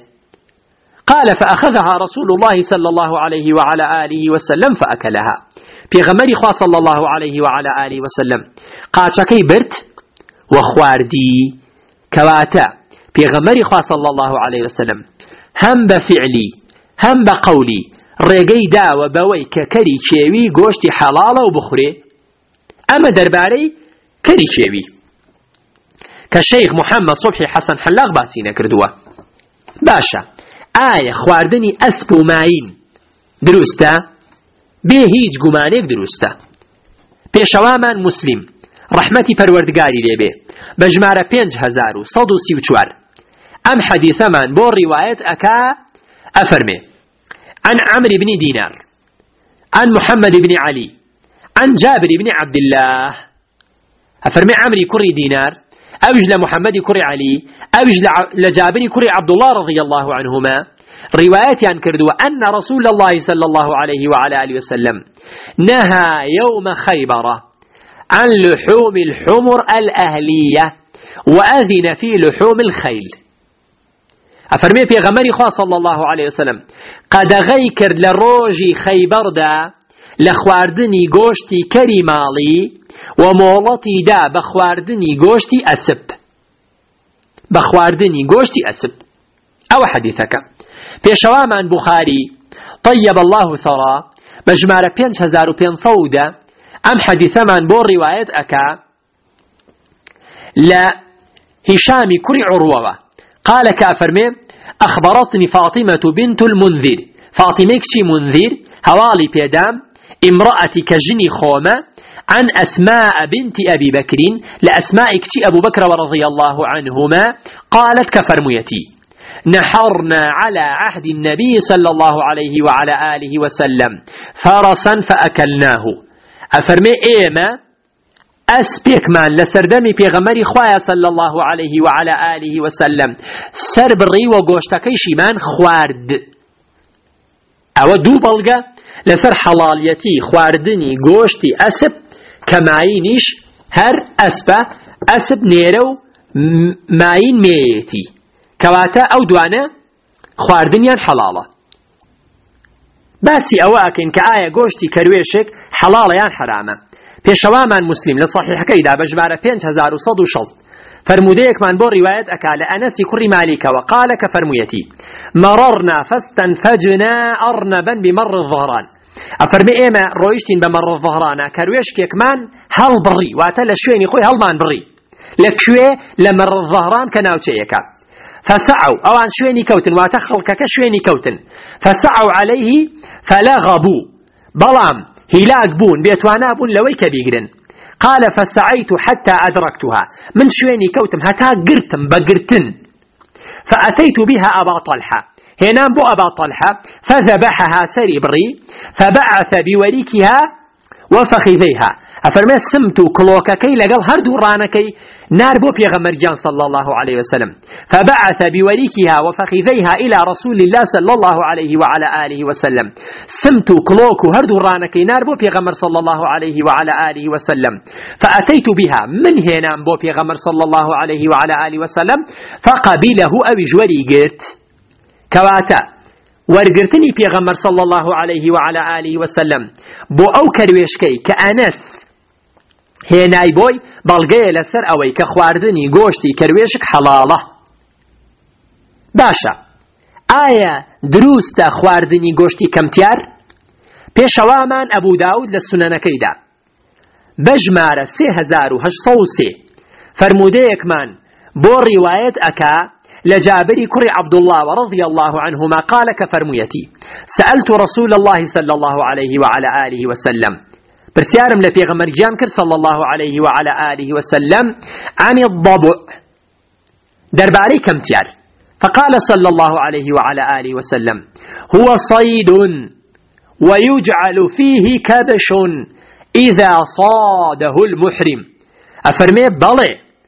قال فأخذها رسول الله صلى الله عليه وعلى آله وسلم فأكلها في غمر خوا صلى الله عليه وعلى آله وسلم قاتك برت وخواردي كواتا بيغمري خوا صلى الله عليه وسلم هم بفعلي هم بقولي ريقي داوة بوي ككري شيوي قوشتي حلالة وبخري أما درباري كري شيوي كالشيخ محمد صبحي حسن حلاق باسينا كردوا باشا آية خواردني أسب وماين دروستا بێ هیچ گومانێک دروستە پێشەوامان مسلم ڕەحمەتی پەروەردگاری لێبێ بە ژمارە 5134 ئەم حەدیثەمان بۆ ڕیوایەت ئەکا ئەفەرمێ عن عمرو بن دينار عن محمد بن علي عن جابر بن عبد الله أفرمي عمرو كري دينار أوج لمحمد كري علي أوج لجابر كري عبد الله رضي الله عنهما روايتي عن كردوا أن رسول الله صلى الله عليه وعلى آله وسلم نهى يوم خيبر عن لحوم الحمر الأهلية وأذن في لحوم الخيل أفرمي في غمري خواه صلى الله عليه وسلم قد غيكر لروجي خيبر دا لخواردني قوشتي كريمالي ومولتي دا بخواردني قوشتي أسب بخواردني قوشتي أسب أو حديثك پێشەوامان بخاري طيب الله ثرى بجمارة 5500 أم حديثمان بو رواية أكا لا هشام كري عروة قال كافرمي أخبرتني فاطمة بنت المنذر فاطمة كشي منذر هوالي بيدام امرأتي كجني خومة عن أسماء بنت أبي بكر لأسماء كشي أبو بكر ورضي الله عنهما قالت كفرميتي نحرنا على عهد النبي صلى الله عليه وعلى آله وسلم فرسا فأكلناه أفرمي إيما أسبيك من لسردمي بيغمري خوايا صلى الله عليه وعلى آله وسلم سربري وقوشتكيشي من خوارد أو دو بلغة لسر حلاليتي خواردني قوشتي أسب كماينيش هر أسبة أسب نيرو ماين ميتي كواتا أو دوانه خواردنيان حلالة باسي أواكن كآية قوشتي كرويشك حلالة يان حرامة بيشوامان مسلم لصحيح كيدا بجبارة 5160 فرموديك من بو رواية أكال أنس كري مالك وقال كفرميتي مررنا فاستنفجنا أرنبا بمر الظهران أفرمي إيما رويشتين بمر الظهران كرويشك من هل بري واتل شويني خوي هل مان بري لكشوي لمر الظهران كناوتشيكا فسعوا أوان شويني كوتن واتخلك كشويني كوتن فسعوا عليه فلغبوا بلام هلاك بون بيتوانا بون لويك بيقرن قال فسعيت حتى أدركتها من شويني كوتم هتا قرتم بقرتن فأتيت بها أبا طلحة هنا بو أبا طلحة فذبحها سريبري فبعث بوريكها وفخذيها أفرمي سمتو كلوككي لقل هردو رانكي نار بو بيغمر جان صلى الله عليه وسلم فبعث بوريكها وفخذيها إلى رسول الله صلى الله عليه وعلى آله وسلم سمتو كلوكو هردو رانكي نار بو بيغمر صلى الله عليه وعلى آله وسلم فأتيت بها من هنا بو بيغمر صلى الله عليه وعلى آله وسلم فقبله أو جوري قرت كواتا ورقرتني بيغمر صلى الله عليه وعلى آله وسلم بو أو كرويشكي كأنس هێنای بۆی بەڵگەیە لەسەر ئەوەی کە خواردنی گۆشتی کەروێشک حەڵاڵە. باشە ئایا دروستە خواردنی گۆشتی کەمتیار؟ پێشەوامان ئەبوو داود لە سونەنەکەیدا بەژمارە 3803 فرمودەیەکمان بۆ ڕیوایەت ئەکا لە جابری کوڕی عەبدوڵڵاه رضي الله عنهما قال كفرميتي سألت رسول الله صلى الله عليه وعلى آله وسلم برسيارم لبيغمر جان كر صلى الله عليه وعلى آله وسلم عن الضبع درباري كمتيار فقال صلى الله عليه وعلى آله وسلم هو صيد ويجعل فيه كبش إذا صاده المحرم أفرمي بلي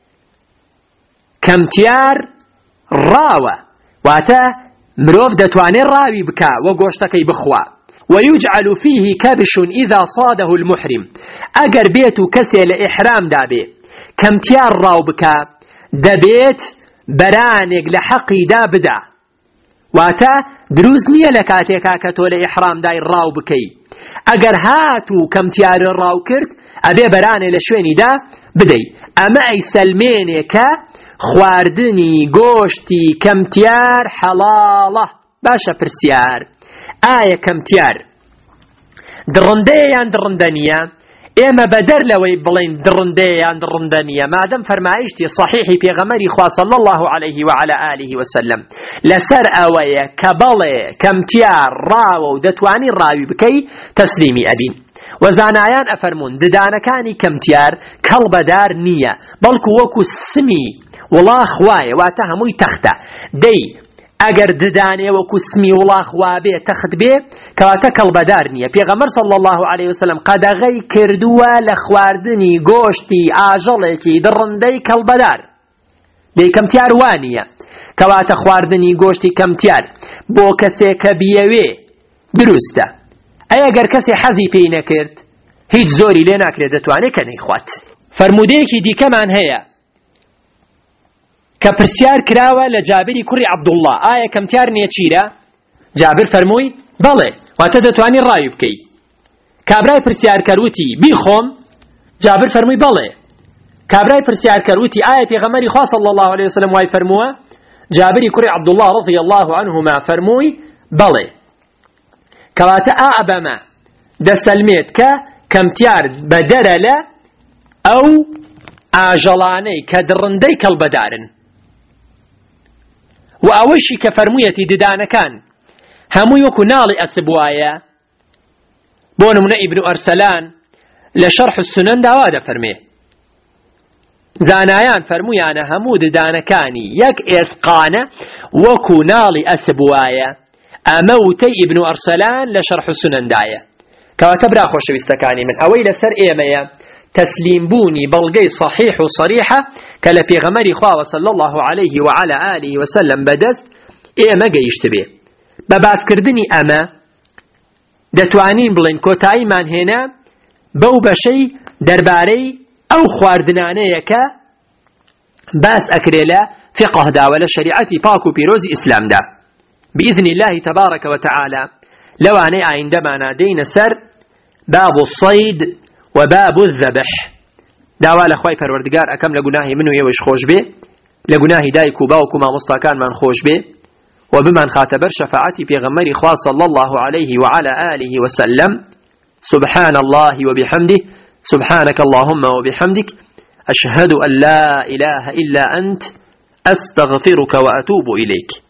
كمتيار راوة واتا مروف دتواني راوي بكا وقوشتكي بخوا ويجعل فيه كبش إذا صاده المحرم أجر بيتو كسي لإحرام دابي كمتيار راو بكا دبيت برانق لحقي دابدا واتا دروز نية لكاتيكا كتو لإحرام داي راو بكي أجر هاتو كمتيار راو كرت أبي براني لشويني دا بدي أما أي سلميني كا خواردنی گۆشتی کەمتیار حەڵاڵە. باشە پرسیار، ئایا کەمتیار دڕندەیە یان دڕندە نییە؟ ئێمە بەدەر لەوەی بڵین دڕندەیە یان دڕندە نییە، مادەم فەرمایشتی صحیحی پێغەمبەری خوا صلی الله عليه وعلى آله وسلم لەسەر ئەوەیە کە بەڵێ کەمتیار ڕاوە و دەتوانی ڕاوی بکەی تەسلیمی ئەبین. وەزانایان ئەفەرمون ددانەکانی کەمتیار کەڵبەدار نییە، بەڵکو وەکو سمی وڵاخ وایە، واتە هەمووی تەختە. دەی ئەگەر ددانێ وەکو سمی وڵاخ وابێ تەخت بێ کەواتە کەڵبەدار نییە. پێغەمبەر صلی الله عليه وسلم قەدەغەی کردووە لە خواردنی گۆشتی ئاژەڵێکی دڕندەی کەڵبەدار. دەی کەمتیار وانییە، کەواتە خواردنی گۆشتی کەمتیار بۆ کەسێک کە بیەوێ دروستە. ئەگەر کەسێ حەزی پێی نەکرد هیچ زۆری لێ ناکرێت، دەتوانێت کە نەیخوات. فەرمودەیەکی دیکەمان هەیە کە پرسیار کراوە لە جابری کوڕی عەبدوڵڵاه، ئایا کەمتیار نییە چیرە؟ جابر فەرمووی بەڵێ، واتە دەتوانی ڕاوی بکەی. کابرای پرسیار کەروتی بیخۆم؟ جابر فەرمووی بەڵێ. کابرای پرسیار کەروتی ئایا پێغەمبەری خوا صلی الله عليه وسلم وای فەرمووە؟ جابری کوڕی عەبدوڵڵاه رضی الله عنهما فەرمووی بەڵێ. کەواتە ئەبەمە دەسەلمێت کە کەمتیار بەدەرە لە ئەو ئاژەڵانەی کە دڕندەی کەڵبەدارن. و ئەوەشی کە فەرموویەتی ددانەکان هەمووی وەکو ناڵی ئەسب وایە. بۆ نمونە ئیبن ئەرسەلان لە شەرح السنن داوا دەفەرمێ زانایان فەرموویانە هەموو ددانەکانی یەک ئێسقانە وەکو ناڵی ئەسب وایە. ئەمە وتەی ئیبن ئەرسەلان لە شەرح السنندایە. کەواتە برا خۆشەویستەکانی من ئەوەی لەسەر ئێمەیە تسليم بوني بلغي صحيح وصريحة كلا بيغمري خوا صلى الله عليه وعلى آله وسلم بدست ما جيشت به ببعث كردني أما دتوانين بلين كوتاي من هنا بو بشي درباري أو خواردنانيك باس أكريلا فقه دا ولا شريعتي باكو بيروزي إسلام دا بإذن الله تبارك وتعالى. لو أنا عندما نادينا سر باب الصيد وباب الذبح داوا لخواي پروردگار اكم لگناهي منو يوش خوش به لگناهي دايكو باوكو ما مستكان من خوش به وبمن خاتبر شفاعتي بيغمري خوا صلى الله عليه وعلى آله وسلم. سبحان الله وبحمده سبحانك اللهم وبحمدك أشهد أن لا إله إلا أنت أستغفرك وأتوب إليك.